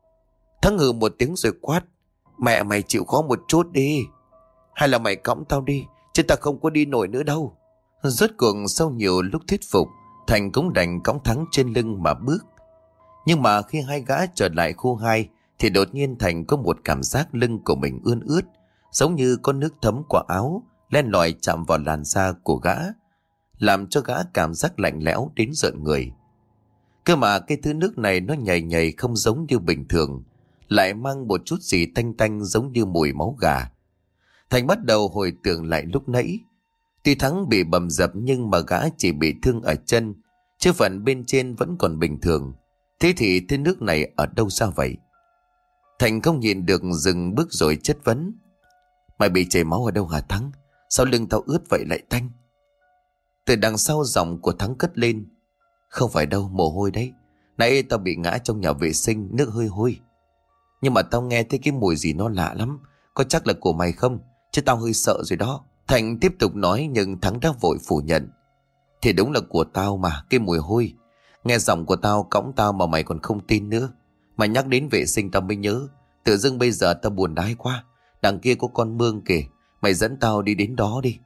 Speaker 1: Thắng hừ một tiếng rồi quát: Mẹ mày chịu khó một chút đi. Hay là mày cõng tao đi, chứ ta không có đi nổi nữa đâu. Rốt cuộc sau nhiều lúc thuyết phục, Thành cũng đành cõng Thắng trên lưng mà bước. Nhưng mà khi hai gã trở lại khu hai thì đột nhiên Thành có một cảm giác lưng của mình ươn ướt, giống như có nước thấm qua áo len lỏi chạm vào làn da của gã, làm cho gã cảm giác lạnh lẽo đến rợn người. Cơ mà cái thứ nước này nó nhầy nhầy không giống như bình thường, lại mang một chút gì tanh tanh giống như mùi máu gà. Thành bắt đầu hồi tưởng lại lúc nãy. Tuy Thắng bị bầm dập nhưng mà gã chỉ bị thương ở chân, chứ phần bên trên vẫn còn bình thường. Thế thì thứ nước này ở đâu ra vậy? Thành không nhìn được dừng bước rồi chất vấn: Mày bị chảy máu ở đâu hả Thắng? Sao lưng tao ướt vậy lại tanh? Từ đằng sau giọng của Thắng cất lên: Không phải đâu, mồ hôi đấy. Nãy tao bị ngã trong nhà vệ sinh, nước hơi hôi. Nhưng mà tao nghe thấy cái mùi gì nó lạ lắm. Có chắc là của mày không? Chứ tao hơi sợ rồi đó. Thành tiếp tục nói nhưng Thắng đã vội phủ nhận: Thì đúng là của tao mà, cái mùi hôi. Nghe giọng của tao cõng tao mà mày còn không tin nữa. Mày nhắc đến vệ sinh tao mới nhớ. Tự dưng bây giờ tao buồn đái quá. Đằng kia có con mương kìa, mày dẫn tao đi đến đó đi.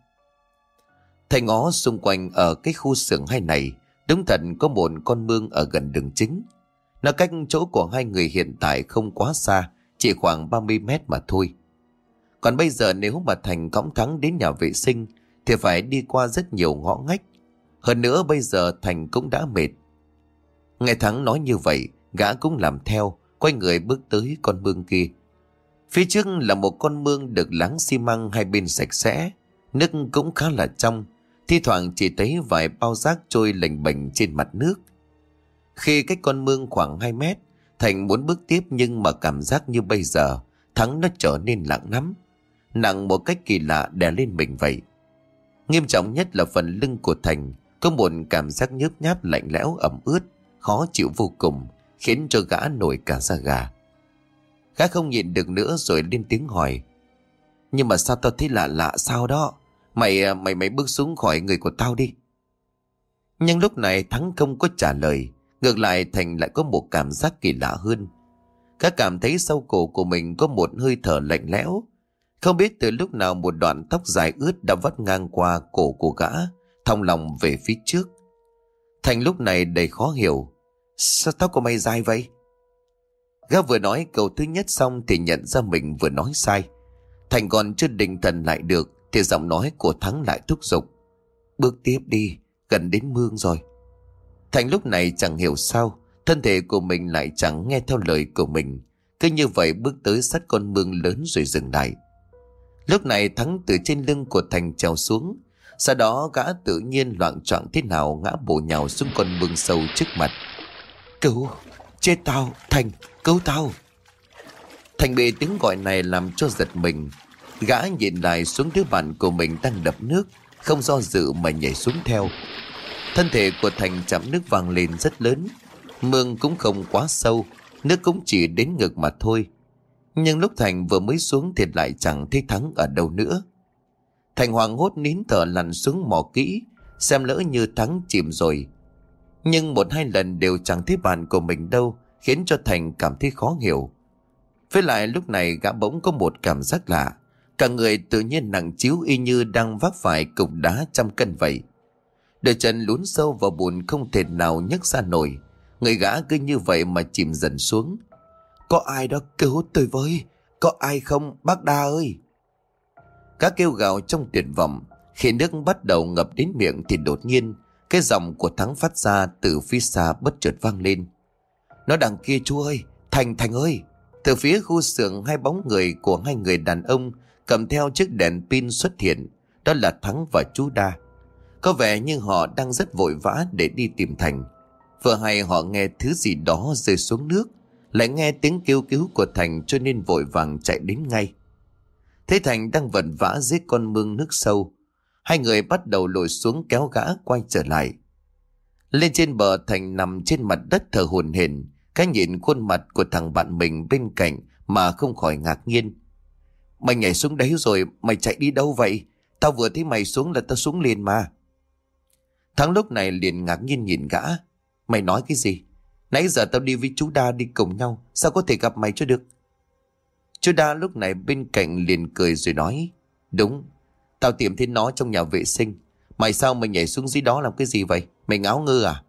Speaker 1: Thành ngó xung quanh ở cái khu xưởng hai này, đúng thật có một con mương ở gần đường chính. Nó cách chỗ của hai người hiện tại không quá xa, chỉ khoảng ba mươi mét mà thôi. Còn bây giờ nếu mà Thành cõng Thắng đến nhà vệ sinh thì phải đi qua rất nhiều ngõ ngách. Hơn nữa bây giờ Thành cũng đã mệt. Nghe Thắng nói như vậy, gã cũng làm theo, quay người bước tới con mương kia. Phía trước là một con mương được láng xi măng hai bên sạch sẽ, nước cũng khá là trong, thi thoảng chỉ thấy vài bao rác trôi lềnh bềnh trên mặt nước. Khi cách con mương khoảng hai mét, Thành muốn bước tiếp nhưng mà cảm giác như bây giờ Thắng nó trở nên nặng lắm, nặng một cách kỳ lạ đè lên mình vậy. Nghiêm trọng nhất là phần lưng của Thành có một cảm giác nhớp nháp lạnh lẽo ẩm ướt, khó chịu vô cùng, khiến cho gã nổi cả da gà. Gã không nhịn được nữa rồi lên tiếng hỏi: nhưng mà sao tao thấy lạ lạ sao đó? Mày mày mày bước xuống khỏi người của tao đi. Nhưng lúc này Thắng không có trả lời. Ngược lại Thành lại có một cảm giác kỳ lạ hơn. Gã cảm thấy sau cổ của mình có một hơi thở lạnh lẽo. Không biết từ lúc nào một đoạn tóc dài ướt đã vắt ngang qua cổ của gã, thong lòng về phía trước. Thành lúc này đầy khó hiểu: sao tóc của mày dài vậy? Gã vừa nói câu thứ nhất xong thì nhận ra mình vừa nói sai. Thành còn chưa định thần lại được thì giọng nói của Thắng lại thúc giục: bước tiếp đi, gần đến mương rồi. Thành lúc này chẳng hiểu sao thân thể của mình lại chẳng nghe theo lời của mình, cứ như vậy bước tới sát con mương lớn rồi dừng lại. Lúc này Thắng từ trên lưng của Thành trèo xuống, sau đó gã tự nhiên loạng choạng thế nào ngã bổ nhào xuống con mương sâu trước mặt. Cứu, chết tao, Thành, cứu tao. Thành bị tiếng gọi này làm cho giật mình. Gã nhìn lại xuống đứa bạn của mình đang đập nước, không do dự mà nhảy xuống theo. Thân thể của Thành chạm nước vang lên rất lớn. Mương cũng không quá sâu, nước cũng chỉ đến ngực mà thôi. Nhưng lúc Thành vừa mới xuống thì lại chẳng thấy Thắng ở đâu nữa. Thành hoảng hốt nín thở lặn xuống mò kỹ, xem lỡ như Thắng chìm rồi. Nhưng một hai lần đều chẳng thấy bạn của mình đâu, khiến cho Thành cảm thấy khó hiểu. Với lại lúc này gã bỗng có một cảm giác lạ. Cả người tự nhiên nặng trĩu y như đang vác phải cục đá trăm cân vậy. Đôi chân lún sâu vào bùn không thể nào nhấc ra nổi. Người gã cứ như vậy mà chìm dần xuống. Có ai đó cứu tôi với, có ai không bác Đa ơi? Gã kêu gào trong tuyệt vọng. Khi nước bắt đầu ngập đến miệng thì đột nhiên cái giọng của Thắng phát ra từ phía xa bất chợt vang lên: nó đằng kia chú ơi, Thành, Thành ơi. Từ phía khu xưởng hai bóng người của hai người đàn ông cầm theo chiếc đèn pin xuất hiện. Đó là Thắng và chú Đa. Có vẻ như họ đang rất vội vã để đi tìm Thành. Vừa hay họ nghe thứ gì đó rơi xuống nước, lại nghe tiếng kêu cứu của Thành cho nên vội vàng chạy đến ngay. Thấy Thành đang vật vã dưới con mương nước sâu, hai người bắt đầu lội xuống kéo gã quay trở lại. Lên trên bờ Thành nằm trên mặt đất thở hổn hển. Cái nhìn khuôn mặt của thằng bạn mình bên cạnh mà không khỏi ngạc nhiên. Mày nhảy xuống đấy rồi, mày chạy đi đâu vậy? Tao vừa thấy mày xuống là tao xuống liền mà. Thắng lúc này liền ngạc nhiên nhìn gã. Mày nói cái gì? Nãy giờ tao đi với chú Đa đi cùng nhau, sao có thể gặp mày cho được? Chú Đa lúc này bên cạnh liền cười rồi nói: đúng, tao tìm thấy nó trong nhà vệ sinh. Mày sao mày nhảy xuống dưới đó làm cái gì vậy? Mày ngáo ngơ à?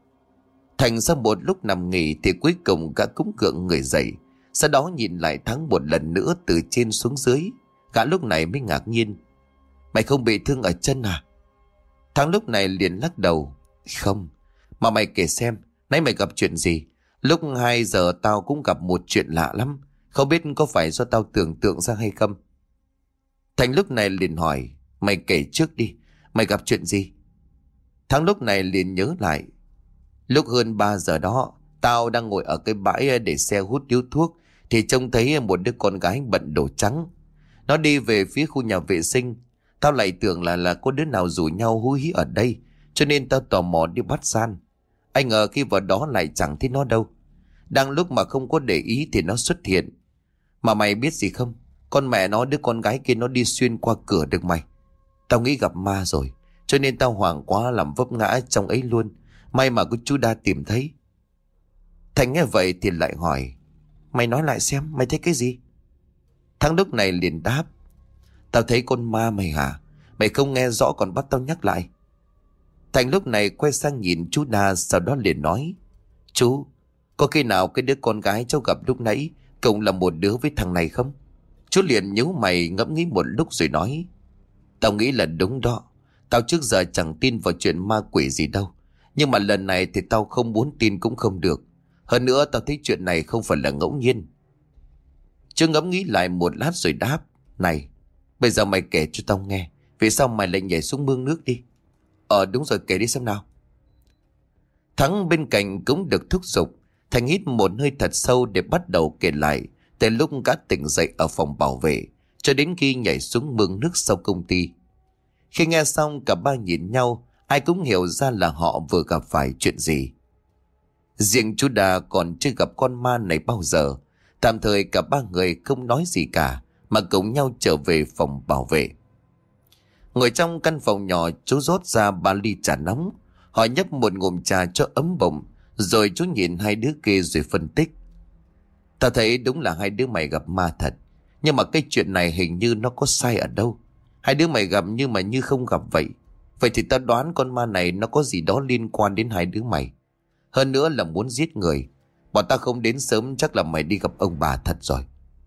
Speaker 1: Thành sau một lúc nằm nghỉ thì cuối cùng gã cũng gượng người dậy. Sau đó nhìn lại Thắng một lần nữa từ trên xuống dưới. Gã lúc này mới ngạc nhiên: mày không bị thương ở chân à? Thắng lúc này liền lắc đầu: không. Mà mày kể xem, nãy mày gặp chuyện gì? Lúc hai giờ tao cũng gặp một chuyện lạ lắm. Không biết có phải do tao tưởng tượng ra hay không? Thành lúc này liền hỏi: mày kể trước đi, mày gặp chuyện gì? Thắng lúc này liền nhớ lại. Lúc hơn ba giờ đó, tao đang ngồi ở cái bãi để xe hút điếu thuốc thì trông thấy một đứa con gái bận đồ trắng. Nó đi về phía khu nhà vệ sinh. Tao lại tưởng là là có đứa nào rủ nhau hú hí ở đây, cho nên tao tò mò đi bắt gian. Anh ngờ khi vào đó lại chẳng thấy nó đâu. Đang lúc mà không có để ý thì nó xuất hiện. Mà mày biết gì không? Con mẹ nó, đứa con gái kia nó đi xuyên qua cửa được mày. Tao nghĩ gặp ma rồi, cho nên tao hoảng quá làm vấp ngã trong ấy luôn. May mà có chú Đa tìm thấy. Thành nghe vậy thì lại hỏi: mày nói lại xem, mày thấy cái gì? Thắng lúc này liền đáp: tao thấy con ma mày hả? Mày không nghe rõ còn bắt tao nhắc lại. Thành lúc này quay sang nhìn chú Đa, sau đó liền nói: chú, có khi nào cái đứa con gái cháu gặp lúc nãy cũng là một đứa với thằng này không? Chú liền nhíu mày ngẫm nghĩ một lúc rồi nói: Tao nghĩ là đúng đó. Tao trước giờ chẳng tin vào chuyện ma quỷ gì đâu. Nhưng mà lần này thì tao không muốn tin cũng không được. Hơn nữa tao thấy chuyện này không phải là ngẫu nhiên. Chú ngẫm nghĩ lại một lát rồi đáp: Này, bây giờ mày kể cho tao nghe, vì sao mày lại nhảy xuống mương nước đi? Ờ đúng rồi, kể đi xem nào. Thắng bên cạnh cũng được thúc giục. Thành hít một hơi thật sâu để bắt đầu kể lại từ lúc gã tỉnh dậy ở phòng bảo vệ cho đến khi nhảy xuống mương nước sau công ty. Khi nghe xong cả ba nhìn nhau, ai cũng hiểu ra là họ vừa gặp phải chuyện gì. Riêng chú Đà còn chưa gặp con ma này bao giờ. Tạm thời cả ba người không nói gì cả mà cùng nhau trở về phòng bảo vệ. Ngồi trong căn phòng nhỏ, chú rót ra ba ly trà nóng. Họ nhấp một ngụm trà cho ấm bụng, rồi chú nhìn hai đứa kia rồi phân tích. Tao thấy đúng là hai đứa mày gặp ma thật. Nhưng mà cái chuyện này hình như nó có sai ở đâu. Hai đứa mày gặp nhưng mà như không gặp vậy. Vậy thì tao đoán con ma này nó có gì đó liên quan đến hai đứa mày. Hơn nữa là muốn giết người. Bọn tao không đến sớm chắc là mày đi gặp ông bà thật rồi.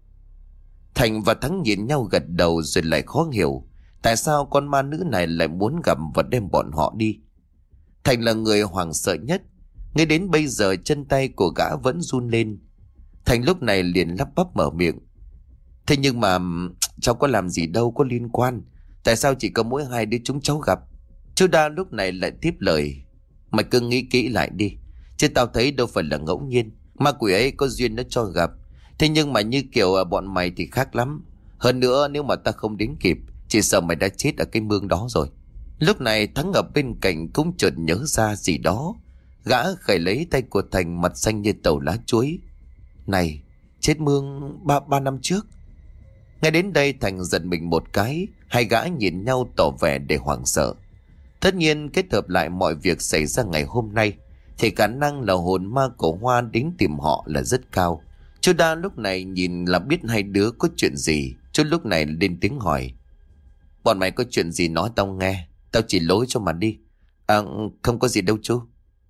Speaker 1: Thành và Thắng nhìn nhau gật đầu rồi lại khó hiểu. Tại sao con ma nữ này lại muốn gặp và đem bọn họ đi? Thành là người hoảng sợ nhất. Ngay đến bây giờ chân tay của gã vẫn run lên. Thành lúc này liền lắp bắp mở miệng: Thế nhưng mà cháu có làm gì đâu có liên quan. Tại sao chỉ có mỗi hai đứa chúng cháu gặp? Chú Đa lúc này lại tiếp lời: Mày cứ nghĩ kỹ lại đi. Chứ tao thấy đâu phải là ngẫu nhiên. Ma quỷ ấy có duyên nó cho gặp. Thế nhưng mà như kiểu bọn mày thì khác lắm. Hơn nữa nếu mà ta không đến kịp, chỉ sợ mày đã chết ở cái mương đó rồi. Lúc này Thắng ở bên cạnh cũng chợt nhớ ra gì đó. Gã khởi lấy tay của Thành, mặt xanh như tàu lá chuối. Này, chết mương ba, ba năm trước. Ngay đến đây Thành giật mình một cái. Hai gã nhìn nhau tỏ vẻ để hoảng sợ. Tất nhiên kết hợp lại mọi việc xảy ra ngày hôm nay thì khả năng là hồn ma của Hoa đến tìm họ là rất cao. Chú Đa lúc này nhìn là biết hai đứa có chuyện gì. Chú lúc này lên tiếng hỏi: Bọn mày có chuyện gì nói tao nghe. Tao chỉ lối cho mà đi. À không có gì đâu chú.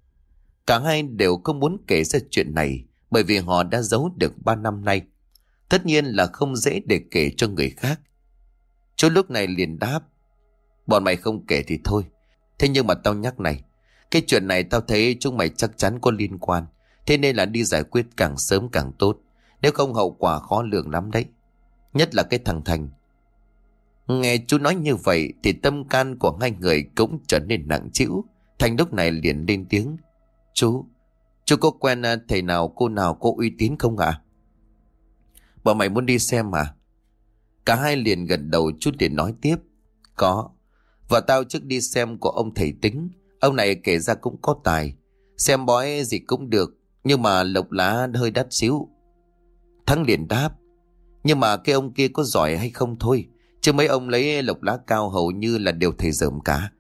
Speaker 1: Cả hai đều không muốn kể ra chuyện này, bởi vì họ đã giấu được ba năm nay. Tất nhiên là không dễ để kể cho người khác. Chú lúc này liền đáp: Bọn mày không kể thì thôi. Thế nhưng mà tao nhắc này, cái chuyện này tao thấy chúng mày chắc chắn có liên quan. Thế nên là đi giải quyết càng sớm càng tốt. Nếu không hậu quả khó lường lắm đấy. Nhất là cái thằng Thành. Nghe chú nói như vậy thì tâm can của hai người cũng trở nên nặng trĩu. Thành lúc này liền lên tiếng: Chú, chú có quen thầy nào cô nào có uy tín không ạ? À? Bọn mày muốn đi xem à? Cả hai liền gật đầu. Chú liền nói tiếp: Có. Và tao trước đi xem của ông thầy Tính. Ông này kể ra cũng có tài. Xem bói gì cũng được. Nhưng mà lộc lá hơi đắt xíu. Thắng liền đáp: Nhưng mà cái ông kia có giỏi hay không thôi. Chứ mấy ông lấy lộc lá cao hầu như là đều thầy dởm cả.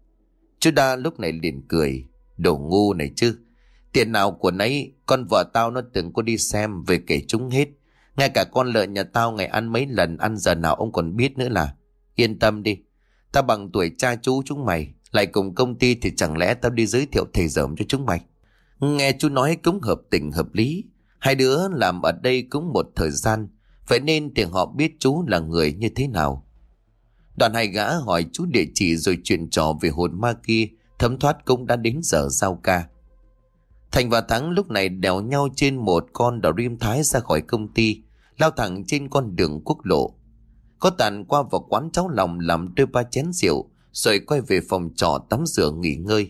Speaker 1: Chú Đa lúc này liền cười: Đồ ngu này chứ. Tiền nào của nấy. Con vợ tao nó từng có đi xem về kể chúng hết. Ngay cả con lợn nhà tao ngày ăn mấy lần, ăn giờ nào ông còn biết nữa là. Yên tâm đi. Tao bằng tuổi cha chú chúng mày. Lại cùng công ty thì chẳng lẽ tao đi giới thiệu thầy dởm cho chúng mày. Nghe chú nói cũng hợp tình hợp lý. Hai đứa làm ở đây cũng một thời gian. Vậy nên thì họ biết chú là người như thế nào. Đoàn hai gã hỏi chú địa chỉ rồi chuyện trò về hồn ma kia. Thấm thoát cũng đã đến giờ giao ca. Thành và Thắng lúc này đèo nhau trên một con đò rim Thái ra khỏi công ty, lao thẳng trên con đường quốc lộ. Có tàn qua vào quán cháo lòng làm đôi ba chén rượu, rồi quay về phòng trọ tắm rửa nghỉ ngơi.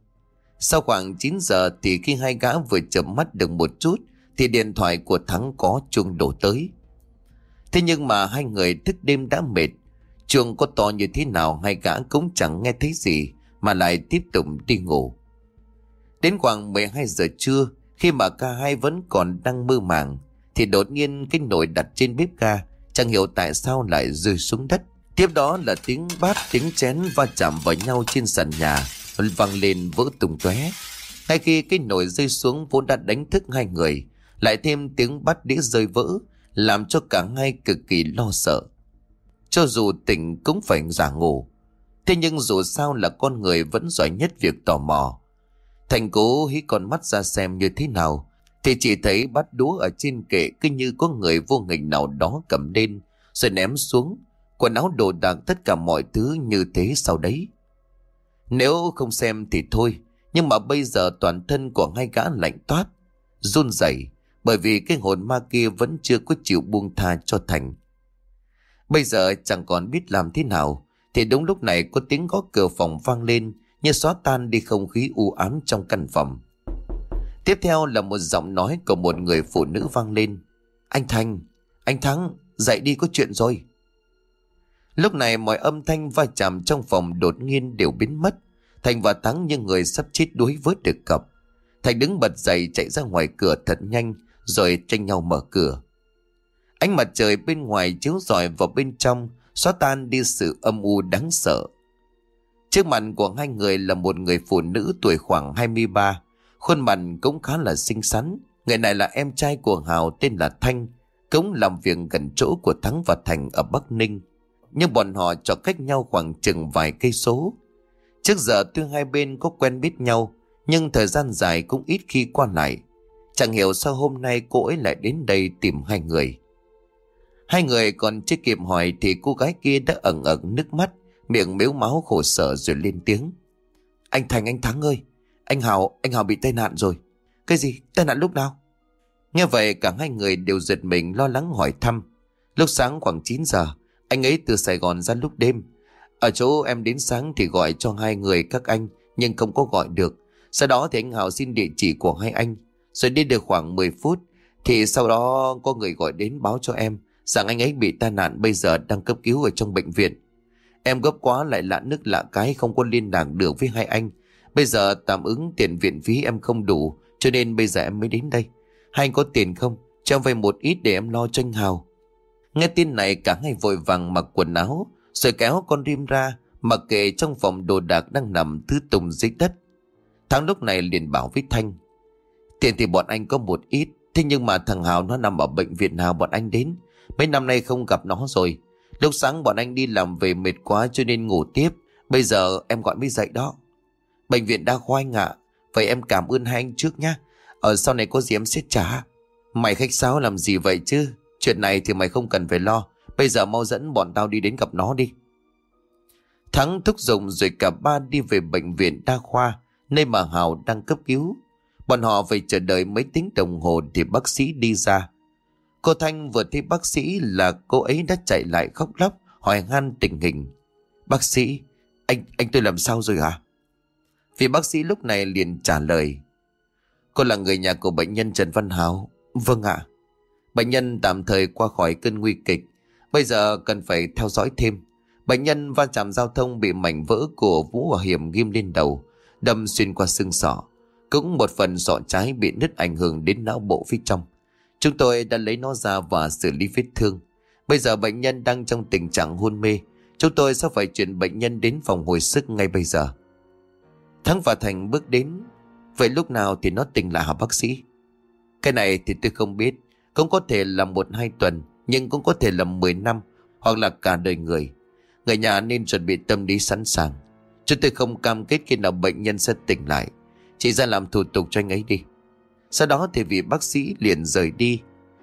Speaker 1: Sau khoảng chín giờ thì khi hai gã vừa chợp mắt được một chút thì điện thoại của Thắng có chuông đổ tới. Thế nhưng mà hai người thức đêm đã mệt, chuông có to như thế nào hai gã cũng chẳng nghe thấy gì mà lại tiếp tục đi ngủ. Đến khoảng mười hai giờ trưa, khi mà cả hai vẫn còn đang mơ màng thì đột nhiên cái nồi đặt trên bếp ga chẳng hiểu tại sao lại rơi xuống đất. Tiếp đó là tiếng bát tiếng chén va chạm vào nhau trên sàn nhà vang lên vỡ tung tóe. Ngay khi cái nồi rơi xuống vốn đã đánh thức hai người, lại thêm tiếng bát đĩa rơi vỡ làm cho cả hai cực kỳ lo sợ. Cho dù tỉnh cũng phải giả ngủ. Thế nhưng dù sao là con người vẫn giỏi nhất việc tò mò. Thành cố hí con mắt ra xem như thế nào thì chỉ thấy bát đũa ở trên kệ cứ như có người vô hình nào đó cầm lên rồi ném xuống. Quần áo đồ đạc tất cả mọi thứ như thế sau đấy. Nếu không xem thì thôi, nhưng mà bây giờ toàn thân của hai gã lạnh toát, run rẩy, bởi vì cái hồn ma kia vẫn chưa có chịu buông tha cho Thành. Bây giờ chẳng còn biết làm thế nào, thì đúng lúc này có tiếng gõ cửa phòng vang lên, như xóa tan đi không khí u ám trong căn phòng. Tiếp theo là một giọng nói của một người phụ nữ vang lên. Anh Thành, anh Thắng, dậy đi, có chuyện rồi. Lúc này mọi âm thanh va chạm trong phòng đột nhiên đều biến mất. Thành và Thắng như người sắp chết đuối vớt được cặp. Thành đứng bật dậy chạy ra ngoài cửa thật nhanh, rồi tranh nhau mở cửa. Ánh mặt trời bên ngoài chiếu rọi vào bên trong, xóa tan đi sự âm u đáng sợ. Trước mặt của hai người là một người phụ nữ tuổi khoảng hai mươi ba, khuôn mặt cũng khá là xinh xắn. Người này là em trai của Hào tên là Thanh, cũng làm việc gần chỗ của Thắng và Thành ở Bắc Ninh. Nhưng bọn họ chọn cách nhau khoảng chừng vài cây số. Trước giờ tuy hai bên có quen biết nhau, nhưng thời gian dài cũng ít khi qua lại. Chẳng hiểu sao hôm nay cô ấy lại đến đây tìm hai người. Hai người còn chưa kịp hỏi thì cô gái kia đã ẩn ẩn nước mắt, miệng mếu máu khổ sở rồi lên tiếng. Anh Thành, anh Thắng ơi, anh Hào, anh Hào bị tai nạn rồi. Cái gì? Tai nạn lúc nào? Nghe vậy cả hai người đều giật mình lo lắng hỏi thăm. Lúc sáng khoảng chín giờ, anh ấy từ Sài Gòn ra lúc đêm. Ở chỗ em đến sáng thì gọi cho hai người các anh, nhưng không có gọi được. Sau đó thì anh Hào xin địa chỉ của hai anh. Rồi đi được khoảng mười phút thì sau đó có người gọi đến báo cho em rằng anh ấy bị tai nạn, bây giờ đang cấp cứu ở trong bệnh viện. Em gấp quá lại lạ nước lạ cái không có liên lạc được với hai anh. Bây giờ tạm ứng tiền viện phí em không đủ, cho nên bây giờ em mới đến đây. Hai anh có tiền không? Cho em vay một ít để em lo cho anh Hào. Nghe tin này cả hai vội vàng mặc quần áo, rồi kéo con rim ra, mặc kệ trong phòng đồ đạc đang nằm thứ tùng dưới đất. Thắng lúc này liền bảo với Thanh. Tiền thì bọn anh có một ít, thế nhưng mà thằng Hào nó nằm ở bệnh viện nào bọn anh đến. Mấy năm nay không gặp nó rồi. Lúc sáng bọn anh đi làm về mệt quá cho nên ngủ tiếp. Bây giờ em gọi mới dậy đó. Bệnh viện đa khoa anh ạ. Vậy em cảm ơn hai anh trước nhá. Ở sau này có gì em sẽ trả. Mày khách sáo làm gì vậy chứ? Chuyện này thì mày không cần phải lo. Bây giờ mau dẫn bọn tao đi đến gặp nó đi. Thắng thúc giục rồi cả ba đi về bệnh viện đa khoa, nơi mà Hào đang cấp cứu. Bọn họ phải chờ đợi mấy tiếng đồng hồ thì bác sĩ đi ra. Cô Thanh vừa thấy bác sĩ là cô ấy đã chạy lại khóc lóc hỏi han tình hình. Bác sĩ, anh anh tôi làm sao rồi hả? Vì bác sĩ lúc này liền trả lời. Cô là người nhà của bệnh nhân Trần Văn Hào. Vâng ạ. Bệnh nhân tạm thời qua khỏi cơn nguy kịch, bây giờ cần phải theo dõi thêm. Bệnh nhân va chạm giao thông bị mảnh vỡ của mũ bảo hiểm ghim lên đầu, đâm xuyên qua xương sọ. Cũng một phần sọ trái bị nứt ảnh hưởng đến não bộ phía trong. Chúng tôi đã lấy nó ra và xử lý vết thương. Bây giờ bệnh nhân đang trong tình trạng hôn mê. Chúng tôi sẽ phải chuyển bệnh nhân đến phòng hồi sức ngay bây giờ. Thắng và Thành bước đến. Vậy lúc nào thì nó tỉnh lại hả bác sĩ? Cái này thì tôi không biết. Cũng có thể là một hai tuần, nhưng cũng có thể là mười năm, hoặc là cả đời người. Người nhà nên chuẩn bị tâm lý sẵn sàng. Chúng tôi không cam kết khi nào bệnh nhân sẽ tỉnh lại. Chị ra làm thủ tục cho anh ấy đi. Sau đó thì vị bác sĩ liền rời đi.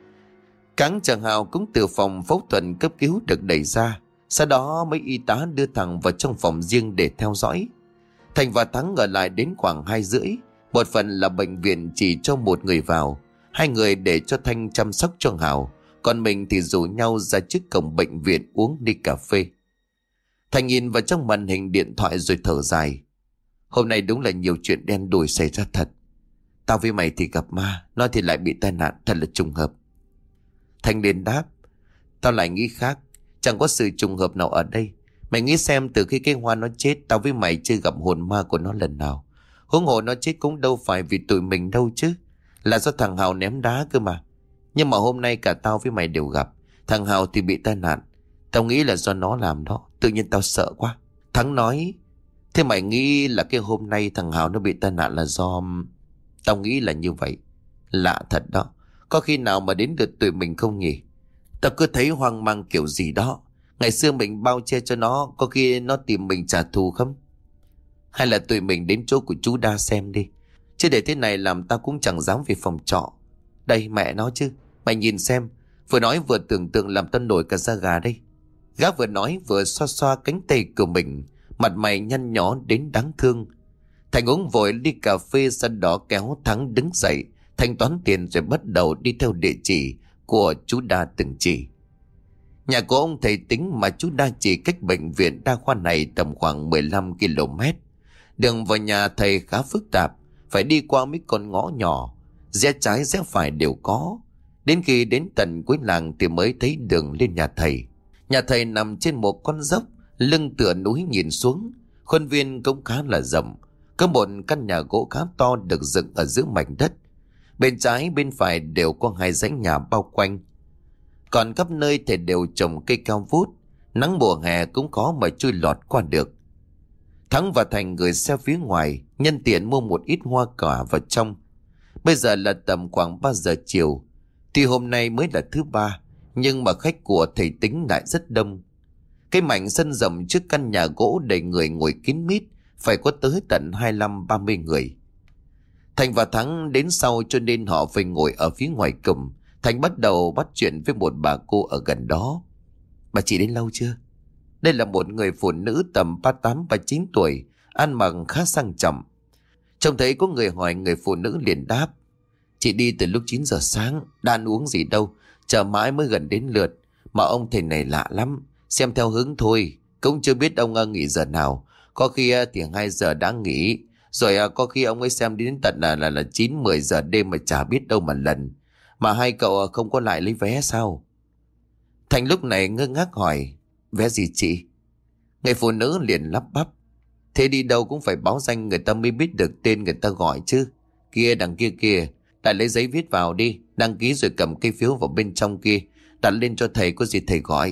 Speaker 1: Cáng chàng Hào cũng từ phòng phẫu thuật cấp cứu được đẩy ra. Sau đó mấy y tá đưa thằng vào trong phòng riêng để theo dõi. Thành và Thắng ở lại đến khoảng hai rưỡi. Một phần là bệnh viện chỉ cho một người vào, hai người để cho Thanh chăm sóc cho Hào, còn mình thì rủ nhau ra trước cổng bệnh viện uống ly cà phê. Thành nhìn vào trong màn hình điện thoại rồi thở dài. Hôm nay đúng là nhiều chuyện đen đủi xảy ra thật. Tao với mày thì gặp ma, nó thì lại bị tai nạn, thật là trùng hợp. Thanh liền đáp. Tao lại nghĩ khác, chẳng có sự trùng hợp nào ở đây. Mày nghĩ xem, từ khi cái Hoa nó chết, tao với mày chưa gặp hồn ma của nó lần nào. Huống hồ nó chết cũng đâu phải vì tụi mình đâu chứ, là do thằng Hào ném đá cơ mà. Nhưng mà hôm nay cả tao với mày đều gặp. Thằng Hào thì bị tai nạn. Tao nghĩ là do nó làm đó. Tự nhiên tao sợ quá. Thắng nói. Thế mày nghĩ là cái hôm nay thằng Hào nó bị tai nạn là do... Tao nghĩ là như vậy. Lạ thật đó. Có khi nào mà đến được tụi mình không nhỉ? Tao cứ thấy hoang mang kiểu gì đó. Ngày xưa mình bao che cho nó, có khi nó tìm mình trả thù không? Hay là tụi mình đến chỗ của chú Đa xem đi. Chứ để thế này làm tao cũng chẳng dám về phòng trọ. Đây mẹ nó chứ. Mày nhìn xem, Vừa nói vừa tưởng tượng làm tao nổi cả da gà đây. Gã vừa nói vừa xoa xoa cánh tay của mình, mặt mày nhăn nhó đến đáng thương. Thành uống vội ly cà phê, sau đó kéo Thắng đứng dậy thanh toán tiền rồi bắt đầu đi theo địa chỉ của chú Đa từng chỉ. Nhà của ông thầy Tính mà chú Đa chỉ cách bệnh viện đa khoa này tầm khoảng mười lăm ki lô mét. Đường vào nhà thầy khá phức tạp, phải đi qua mấy con ngõ nhỏ, rẽ trái rẽ phải đều có. Đến khi đến tận cuối làng thì mới thấy đường lên nhà thầy. Nhà thầy nằm trên một con dốc, lưng tựa núi nhìn xuống. Khuôn viên cũng khá là rộng, có một căn nhà gỗ khá to được dựng ở giữa mảnh đất. Bên trái bên phải đều có hai dãy nhà bao quanh. Còn khắp nơi thì đều trồng cây cao vút, nắng mùa hè cũng khó mà chui lọt qua được. Thắng và Thành gửi xe phía ngoài, nhân tiện mua một ít hoa quả vào trong. Bây giờ là tầm khoảng ba giờ chiều. Tuy hôm nay mới là thứ ba, nhưng mà khách của thầy Tính lại rất đông. Cái mảnh sân rộng trước căn nhà gỗ đầy người ngồi kín mít, phải có tới tận hai mươi lăm ba mươi người. Thành và Thắng đến sau cho nên họ phải ngồi ở phía ngoài cổng. Thành bắt đầu bắt chuyện với một bà cô ở gần đó. Bà chị đến lâu chưa? Đây là một người phụ nữ tầm ba mươi tám ba mươi chín tuổi, ăn mặc khá sang trọng. Trông thấy có người hỏi, người phụ nữ liền đáp: Chị đi từ lúc chín giờ sáng, đã ăn uống gì đâu, chờ mãi mới gần đến lượt. Mà ông thầy này lạ lắm, xem theo hứng thôi, cũng chưa biết ông nghỉ giờ nào. Có khi thì hai giờ đã nghỉ, rồi có khi ông ấy xem đến tận là là, là chín mười giờ đêm mà chả biết đâu mà lần. Mà hai cậu không có lại lấy vé sao? Thành lúc này ngơ ngác hỏi: Vé gì chị? Người phụ nữ liền lắp bắp: Thế đi đâu cũng phải báo danh người ta mới biết được tên người ta gọi chứ. Kia đằng kia kìa, lại lấy giấy viết vào đi, đăng ký rồi cầm cây phiếu vào bên trong kia, đặt lên cho thầy, có gì thầy gọi.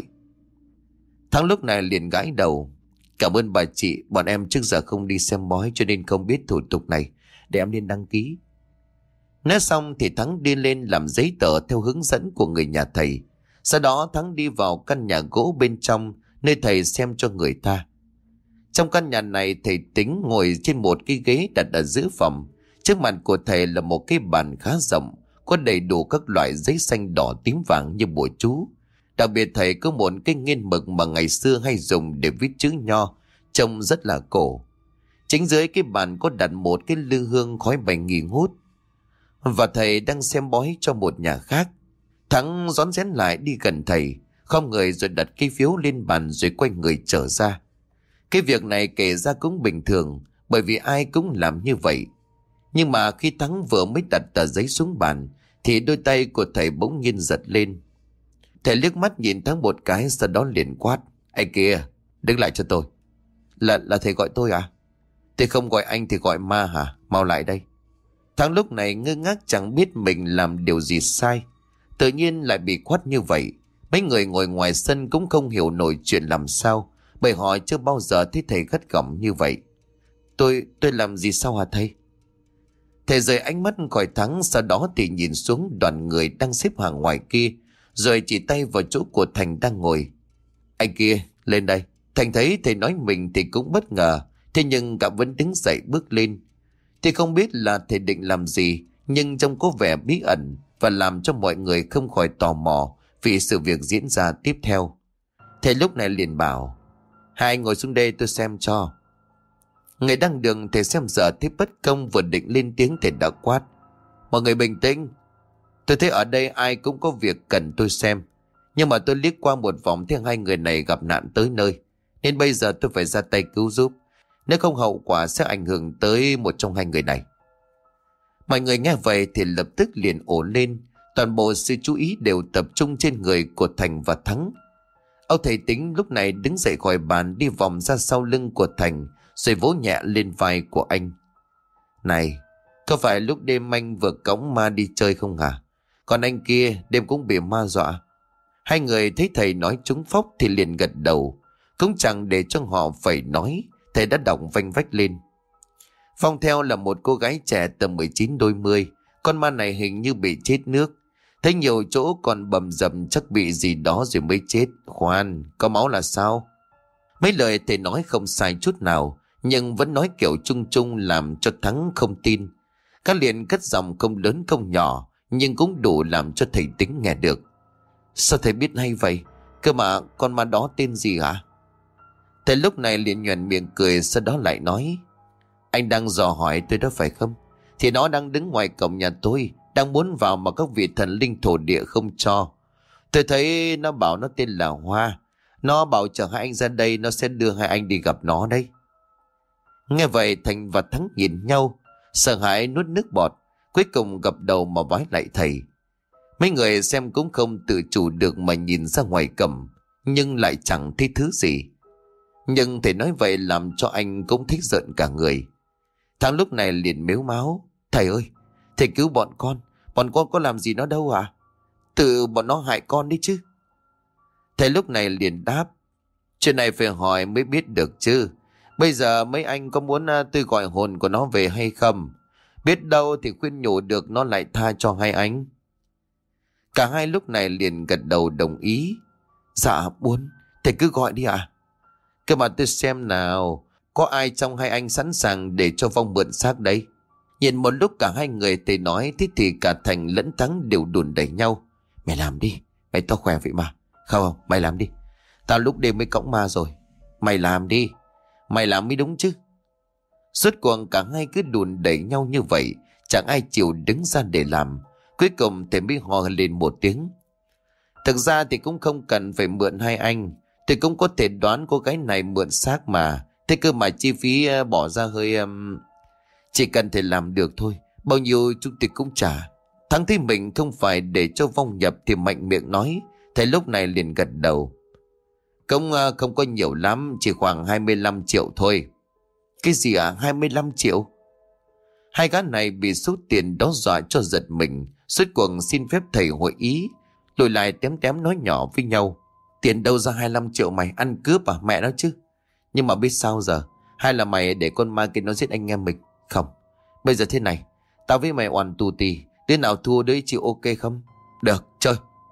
Speaker 1: Thắng lúc này liền gãi đầu: Cảm ơn bà chị, bọn em trước giờ không đi xem bói cho nên không biết thủ tục này, để em lên đăng ký. Nói xong thì Thắng đi lên làm giấy tờ theo hướng dẫn của người nhà thầy. Sau đó Thắng đi vào căn nhà gỗ bên trong, nơi thầy xem cho người ta. Trong căn nhà này, thầy Tính ngồi trên một cái ghế đặt ở giữa phòng. Trước mặt của thầy là một cái bàn khá rộng, có đầy đủ các loại giấy xanh đỏ tím vàng như bùa chú. Đặc biệt thầy có một cái nghiên mực mà ngày xưa hay dùng để viết chữ nho, trông rất là cổ. Chính dưới cái bàn có đặt một cái lư hương khói bành nghi ngút. Và thầy đang xem bói cho một nhà khác. Thắng rón rén lại đi gần thầy, không người rồi đặt cây phiếu lên bàn rồi quay người trở ra. Cái việc này kể ra cũng bình thường, bởi vì ai cũng làm như vậy. Nhưng mà khi Thắng vừa mới đặt tờ giấy xuống bàn thì đôi tay của thầy bỗng nhiên giật lên. Thầy liếc mắt nhìn Thắng một cái, sau đó liền quát: Anh kia, đứng lại cho tôi. Là là thầy gọi tôi à? Thầy không gọi anh thì gọi ma hả? Mau lại đây. Thắng lúc này ngơ ngác chẳng biết mình làm điều gì sai, tự nhiên lại bị quát như vậy. Mấy người ngồi ngoài sân cũng không hiểu nổi chuyện làm sao, bởi họ chưa bao giờ thấy thầy gắt gỏng như vậy. Tôi, tôi làm gì sao hả thầy? Thầy rời ánh mắt khỏi Thắng, sau đó thì nhìn xuống đoàn người đang xếp hàng ngoài kia, rồi chỉ tay vào chỗ của Thành đang ngồi. Anh kia, lên đây. Thành thấy thầy nói mình thì cũng bất ngờ, thế nhưng cả vẫn đứng dậy bước lên. Thì không biết là thầy định làm gì, nhưng trông có vẻ bí ẩn và làm cho mọi người không khỏi tò mò vì sự việc diễn ra tiếp theo. Thầy lúc này liền bảo: Hai anh ngồi xuống đây tôi xem cho. Người đang đường thầy xem giờ thấy bất công, vừa định lên tiếng thầy đã quát: Mọi người bình tĩnh. Tôi thấy ở đây ai cũng có việc cần tôi xem, nhưng mà tôi liếc qua một vòng thấy hai người này gặp nạn tới nơi, nên bây giờ tôi phải ra tay cứu giúp. Nếu không hậu quả sẽ ảnh hưởng tới một trong hai người này. Mọi người nghe vậy thì lập tức liền ồ lên. Toàn bộ sự chú ý đều tập trung trên người của Thành và Thắng. Ông thầy Tính lúc này đứng dậy khỏi bàn, đi vòng ra sau lưng của Thành, rồi vỗ nhẹ lên vai của anh. Này, có phải lúc đêm anh vừa cõng ma đi chơi không hả? Còn anh kia đêm cũng bị ma dọa. Hai người thấy thầy nói trúng phóc thì liền gật đầu. Cũng chẳng để cho họ phải nói, thầy đã đọc vanh vách lên. Phong theo là một cô gái trẻ tầm mười chín đôi mươi. Con ma này hình như bị chết nước. Thấy nhiều chỗ còn bầm dầm, chắc bị gì đó rồi mới chết. Khoan, có máu là sao? Mấy lời thầy nói không sai chút nào, nhưng vẫn nói kiểu chung chung làm cho Thắng không tin. Các liền cất giọng không lớn không nhỏ, nhưng cũng đủ làm cho thầy Tính nghe được. Sao thầy biết hay vậy? Cơ mà con ma đó tên gì hả? Thầy lúc này liền nhoẻn miệng cười, sau đó lại nói: Anh đang dò hỏi tôi đó phải không? Thì nó đang đứng ngoài cổng nhà tôi, đang muốn vào mà các vị thần linh thổ địa không cho. Tôi thấy nó bảo nó tên là Hoa. Nó bảo chờ hai anh ra đây, nó sẽ đưa hai anh đi gặp nó đấy. Nghe vậy Thành và Thắng nhìn nhau, sợ hãi nuốt nước bọt, cuối cùng gập đầu mà vái lại thầy. Mấy người xem cũng không tự chủ được mà nhìn ra ngoài cổng, nhưng lại chẳng thấy thứ gì. Nhưng thầy nói vậy làm cho anh cũng thích giận cả người. Thằng lúc này liền mếu máo: Thầy ơi, thầy cứu bọn con. Bọn con có làm gì nó đâu à? Tự bọn nó hại con đi chứ. Thầy lúc này liền đáp: Chuyện này phải hỏi mới biết được chứ. Bây giờ mấy anh có muốn tôi gọi hồn của nó về hay không? Biết đâu thì khuyên nhủ được nó lại tha cho hai anh. Cả hai lúc này liền gật đầu đồng ý. Dạ muốn, thầy cứ gọi đi ạ. Cơ mà tôi xem nào, có ai trong hai anh sẵn sàng để cho Vong mượn xác đấy? Nhìn một lúc cả hai người thầy nói thế thì cả Thành lẫn Thắng đều đùn đẩy nhau. Mày làm đi, mày to khỏe vậy mà. Không không, mày làm đi. Tao lúc đêm mới cõng ma rồi. Mày làm đi, mày làm mới đúng chứ. Suốt cuộc cả hai cứ đùn đẩy nhau như vậy, chẳng ai chịu đứng ra để làm. Cuối cùng thầy mới hò lên một tiếng. Thực ra thì cũng không cần phải mượn hai anh. Thì cũng có thể đoán cô gái này mượn xác mà. Thế cơ mà chi phí bỏ ra hơi... Um... Chỉ cần thầy làm được thôi, bao nhiêu chúng tôi cũng trả. Thắng thấy mình không phải để cho Vong nhập thì mạnh miệng nói. Thầy lúc này liền gật đầu. Cũng uh, không có nhiều lắm, chỉ khoảng hai mươi lăm triệu thôi. Cái gì à, hai mươi lăm triệu? Hai gã này bị số tiền đó dọa cho giật mình. Suốt cuộc xin phép thầy hội ý, lùi lại tém tém nói nhỏ với nhau. Tiền đâu ra hai mươi lăm triệu mày, ăn cướp à, mẹ nó chứ. Nhưng mà biết sao giờ, hay là mày để con ma kia nó giết anh em mình? Không, bây giờ thế này, tao với mày oằn tù tì, đứa nào thua đứa chịu ok không? Được, chơi.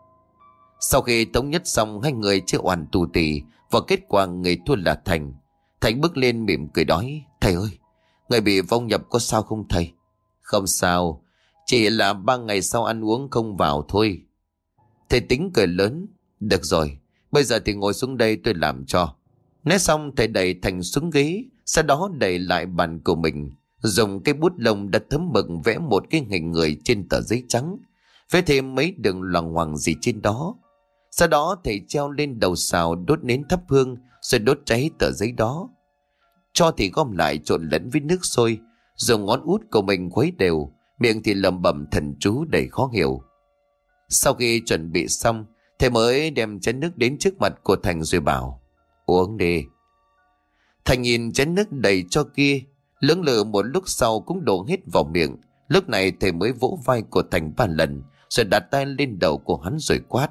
Speaker 1: Sau khi thống nhất xong, hai người chơi oằn tù tì, và kết quả người thua là Thành. Thành bước lên mỉm cười nói: Thầy ơi, người bị Vong nhập có sao không thầy? Không sao, chỉ là ba ngày sau ăn uống không vào thôi. Thầy tính cười lớn: Được rồi, bây giờ thì ngồi xuống đây tôi làm cho. Nói xong thầy đẩy Thành xuống ghế, sau đó đẩy lại bàn của mình, dùng cái bút lông đã thấm mực vẽ một cái hình người trên tờ giấy trắng, vẽ thêm mấy đường loằng ngoằng gì trên đó. Sau đó thầy treo lên đầu sào đốt nến thắp hương, rồi đốt cháy tờ giấy đó. Cho thì gom lại trộn lẫn với nước sôi, dùng ngón út của mình khuấy đều, miệng thì lẩm bẩm thần chú đầy khó hiểu. Sau khi chuẩn bị xong, thầy mới đem chén nước đến trước mặt của Thành rồi bảo: Uống đi. Thành nhìn chén nước đầy cho kia, lưỡng lự một lúc sau cũng đổ hết vào miệng. Lúc này thầy mới vỗ vai của Thành ba lần, rồi đặt tay lên đầu của hắn rồi quát: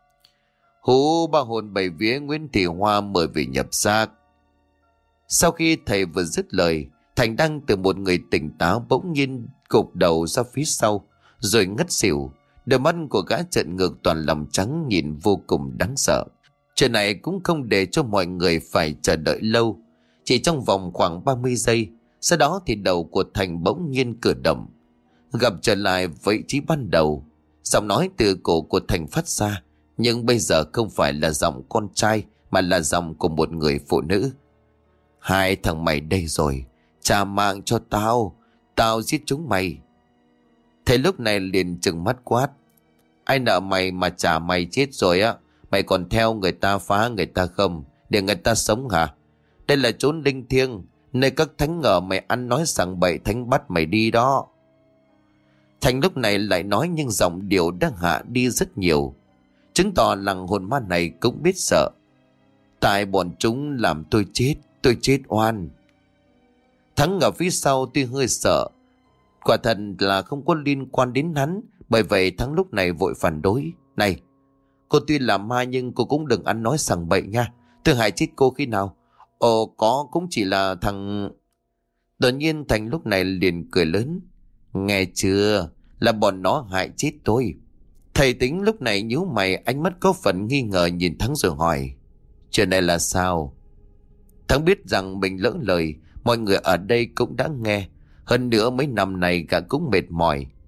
Speaker 1: Hú ba hồn bảy vía Nguyễn Thị Hoa mời về nhập xác. Sau khi thầy vừa dứt lời, Thành đang từ một người tỉnh táo bỗng nhiên gục đầu ra phía sau, rồi ngất xỉu. Đôi mắt của gã trợn ngược toàn lòng trắng, nhìn vô cùng đáng sợ. Chuyện này cũng không để cho mọi người phải chờ đợi lâu. Chỉ trong vòng khoảng ba mươi giây, sau đó thì đầu của Thành bỗng nhiên cử động, gặp trở lại vị trí ban đầu. Giọng nói từ cổ của Thành phát ra, nhưng bây giờ không phải là giọng con trai, mà là giọng của một người phụ nữ. Hai thằng mày đây rồi, trả mạng cho tao, tao giết chúng mày. Thầy lúc này liền trừng mắt quát: Ai nợ mày mà trả mày chết rồi á, mày còn theo người ta phá người ta không, để người ta sống hả? Đây là chốn linh thiêng, nơi các thánh ngờ mày ăn nói sảng bậy, thánh bắt mày đi đó. Thành lúc này lại nói nhưng giọng điệu đã hạ đi rất nhiều, chứng tỏ lằng hồn ma này cũng biết sợ. Tại bọn chúng làm tôi chết, tôi chết oan. Thắng ở phía sau tuy hơi sợ, quả thật là không có liên quan đến hắn, bởi vậy Thắng lúc này vội phản đối: Này, cô tuy là ma nhưng cô cũng đừng ăn nói sằng bậy nha, tôi hại chết cô khi nào? Ồ, có, cũng chỉ là thằng... Đột nhiên Thành lúc này liền cười lớn: Nghe chưa, là bọn nó hại chết tôi. Thầy Tính lúc này nhíu mày, ánh mắt có phần nghi ngờ nhìn Thắng rồi hỏi: Chuyện này là sao? Thắng biết rằng mình lỡ lời, mọi người ở đây cũng đã nghe. Hơn nữa mấy năm này gã cũng mệt mỏi.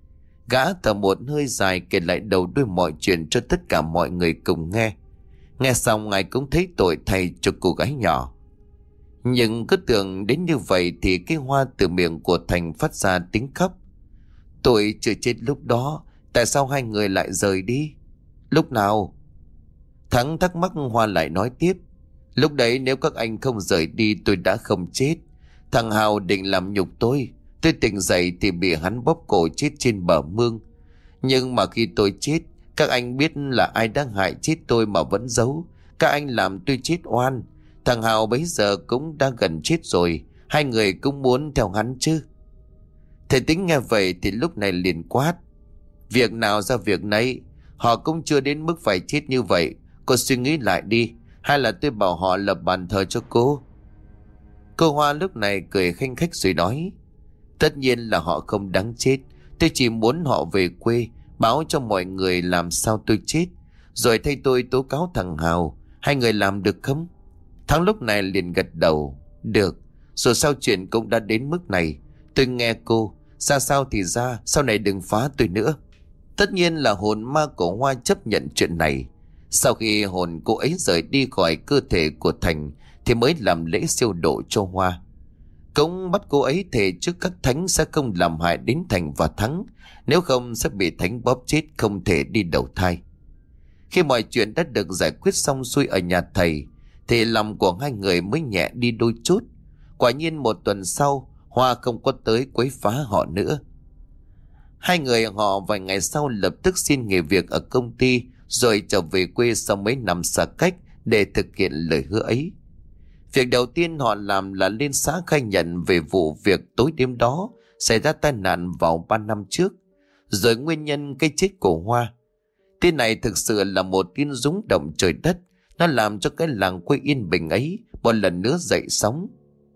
Speaker 1: Gã thở một hơi dài kể lại đầu đuôi mọi chuyện cho tất cả mọi người cùng nghe. Nghe xong ngài cũng thấy tội thay cho cô gái nhỏ. Nhưng cứ tưởng đến như vậy thì cái Hoa từ miệng của Thành phát ra tiếng khóc. Tôi chưa chết lúc đó, tại sao hai người lại rời đi? Lúc nào? Thắng thắc mắc. Hoa lại nói tiếp. Lúc đấy nếu các anh không rời đi tôi đã không chết. Thằng Hào định làm nhục tôi. Tôi tỉnh dậy thì bị hắn bóp cổ chết trên bờ mương. Nhưng mà khi tôi chết, các anh biết là ai đang hại chết tôi mà vẫn giấu. Các anh làm tôi chết oan. Thằng Hào bấy giờ cũng đã gần chết rồi. Hai người cũng muốn theo hắn chứ. Thầy Tính nghe vậy thì lúc này liền quát. Việc nào ra việc nấy. Họ cũng chưa đến mức phải chết như vậy. Cô suy nghĩ lại đi. Hay là tôi bảo họ lập bàn thờ cho cô? Cô Hoa lúc này cười khanh khách rồi nói. Tất nhiên là họ không đáng chết. Tôi chỉ muốn họ về quê, báo cho mọi người làm sao tôi chết, rồi thay tôi tố cáo thằng Hào. Hai người làm được không? Thắng lúc này liền gật đầu. Được, rồi sau chuyện cũng đã đến mức này. Tôi nghe cô, ra sao thì ra, sau này đừng phá tôi nữa. Tất nhiên là hồn ma của Hoa chấp nhận chuyện này. Sau khi hồn cô ấy rời đi khỏi cơ thể của Thành thì mới làm lễ siêu độ cho Hoa. Cũng bắt cô ấy thề trước các thánh sẽ không làm hại đến Thành và Thắng, nếu không sẽ bị thánh bóp chết không thể đi đầu thai. Khi mọi chuyện đã được giải quyết xong xuôi ở nhà thầy thì lòng của hai người mới nhẹ đi đôi chút. Quả nhiên một tuần sau Hoa không có tới quấy phá họ nữa. Hai người họ vài ngày sau lập tức xin nghỉ việc ở công ty rồi trở về quê sau mấy năm xa cách để thực hiện lời hứa ấy. Việc đầu tiên họ làm là lên xã khai nhận về vụ việc tối đêm đó xảy ra tai nạn vào ba năm trước, rồi nguyên nhân cái chết của Hoa. Tin này thực sự là một tin rung động trời đất. Nó làm cho cái làng quê yên bình ấy một lần nữa dậy sóng.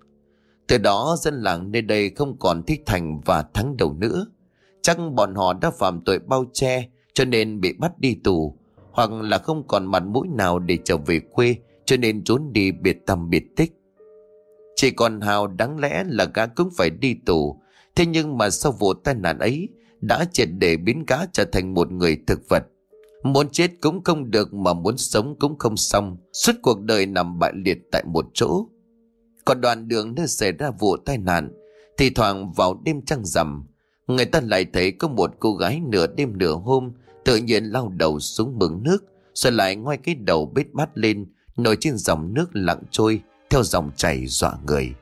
Speaker 1: Từ đó dân làng nơi đây không còn thích Thành và Thắng đầu nữa. Chắc bọn họ đã phạm tội bao che cho nên bị bắt đi tù, hoặc là không còn mặt mũi nào để trở về quê cho nên trốn đi biệt tăm biệt tích. Chỉ còn Hào đáng lẽ là gã cũng phải đi tù. Thế nhưng mà sau vụ tai nạn ấy đã triệt để biến gã trở thành một người thực vật. Muốn chết cũng không được mà muốn sống cũng không xong. Suốt cuộc đời nằm bại liệt tại một chỗ. Còn đoạn đường nơi xảy ra vụ tai nạn, thì thoảng vào đêm trăng rằm, người ta lại thấy có một cô gái nửa đêm nửa hôm tự nhiên lao đầu xuống mương nước, rồi lại ngoai cái đầu bết bát lên, nổi trên dòng nước lặng trôi theo dòng chảy dọa người.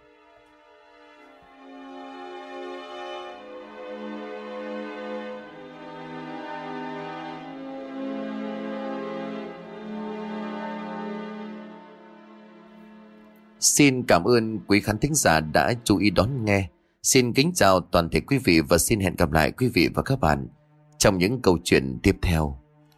Speaker 1: Xin cảm ơn quý khán thính giả đã chú ý đón nghe. Xin kính chào toàn thể quý vị và xin hẹn gặp lại quý vị và các bạn trong những câu chuyện tiếp theo.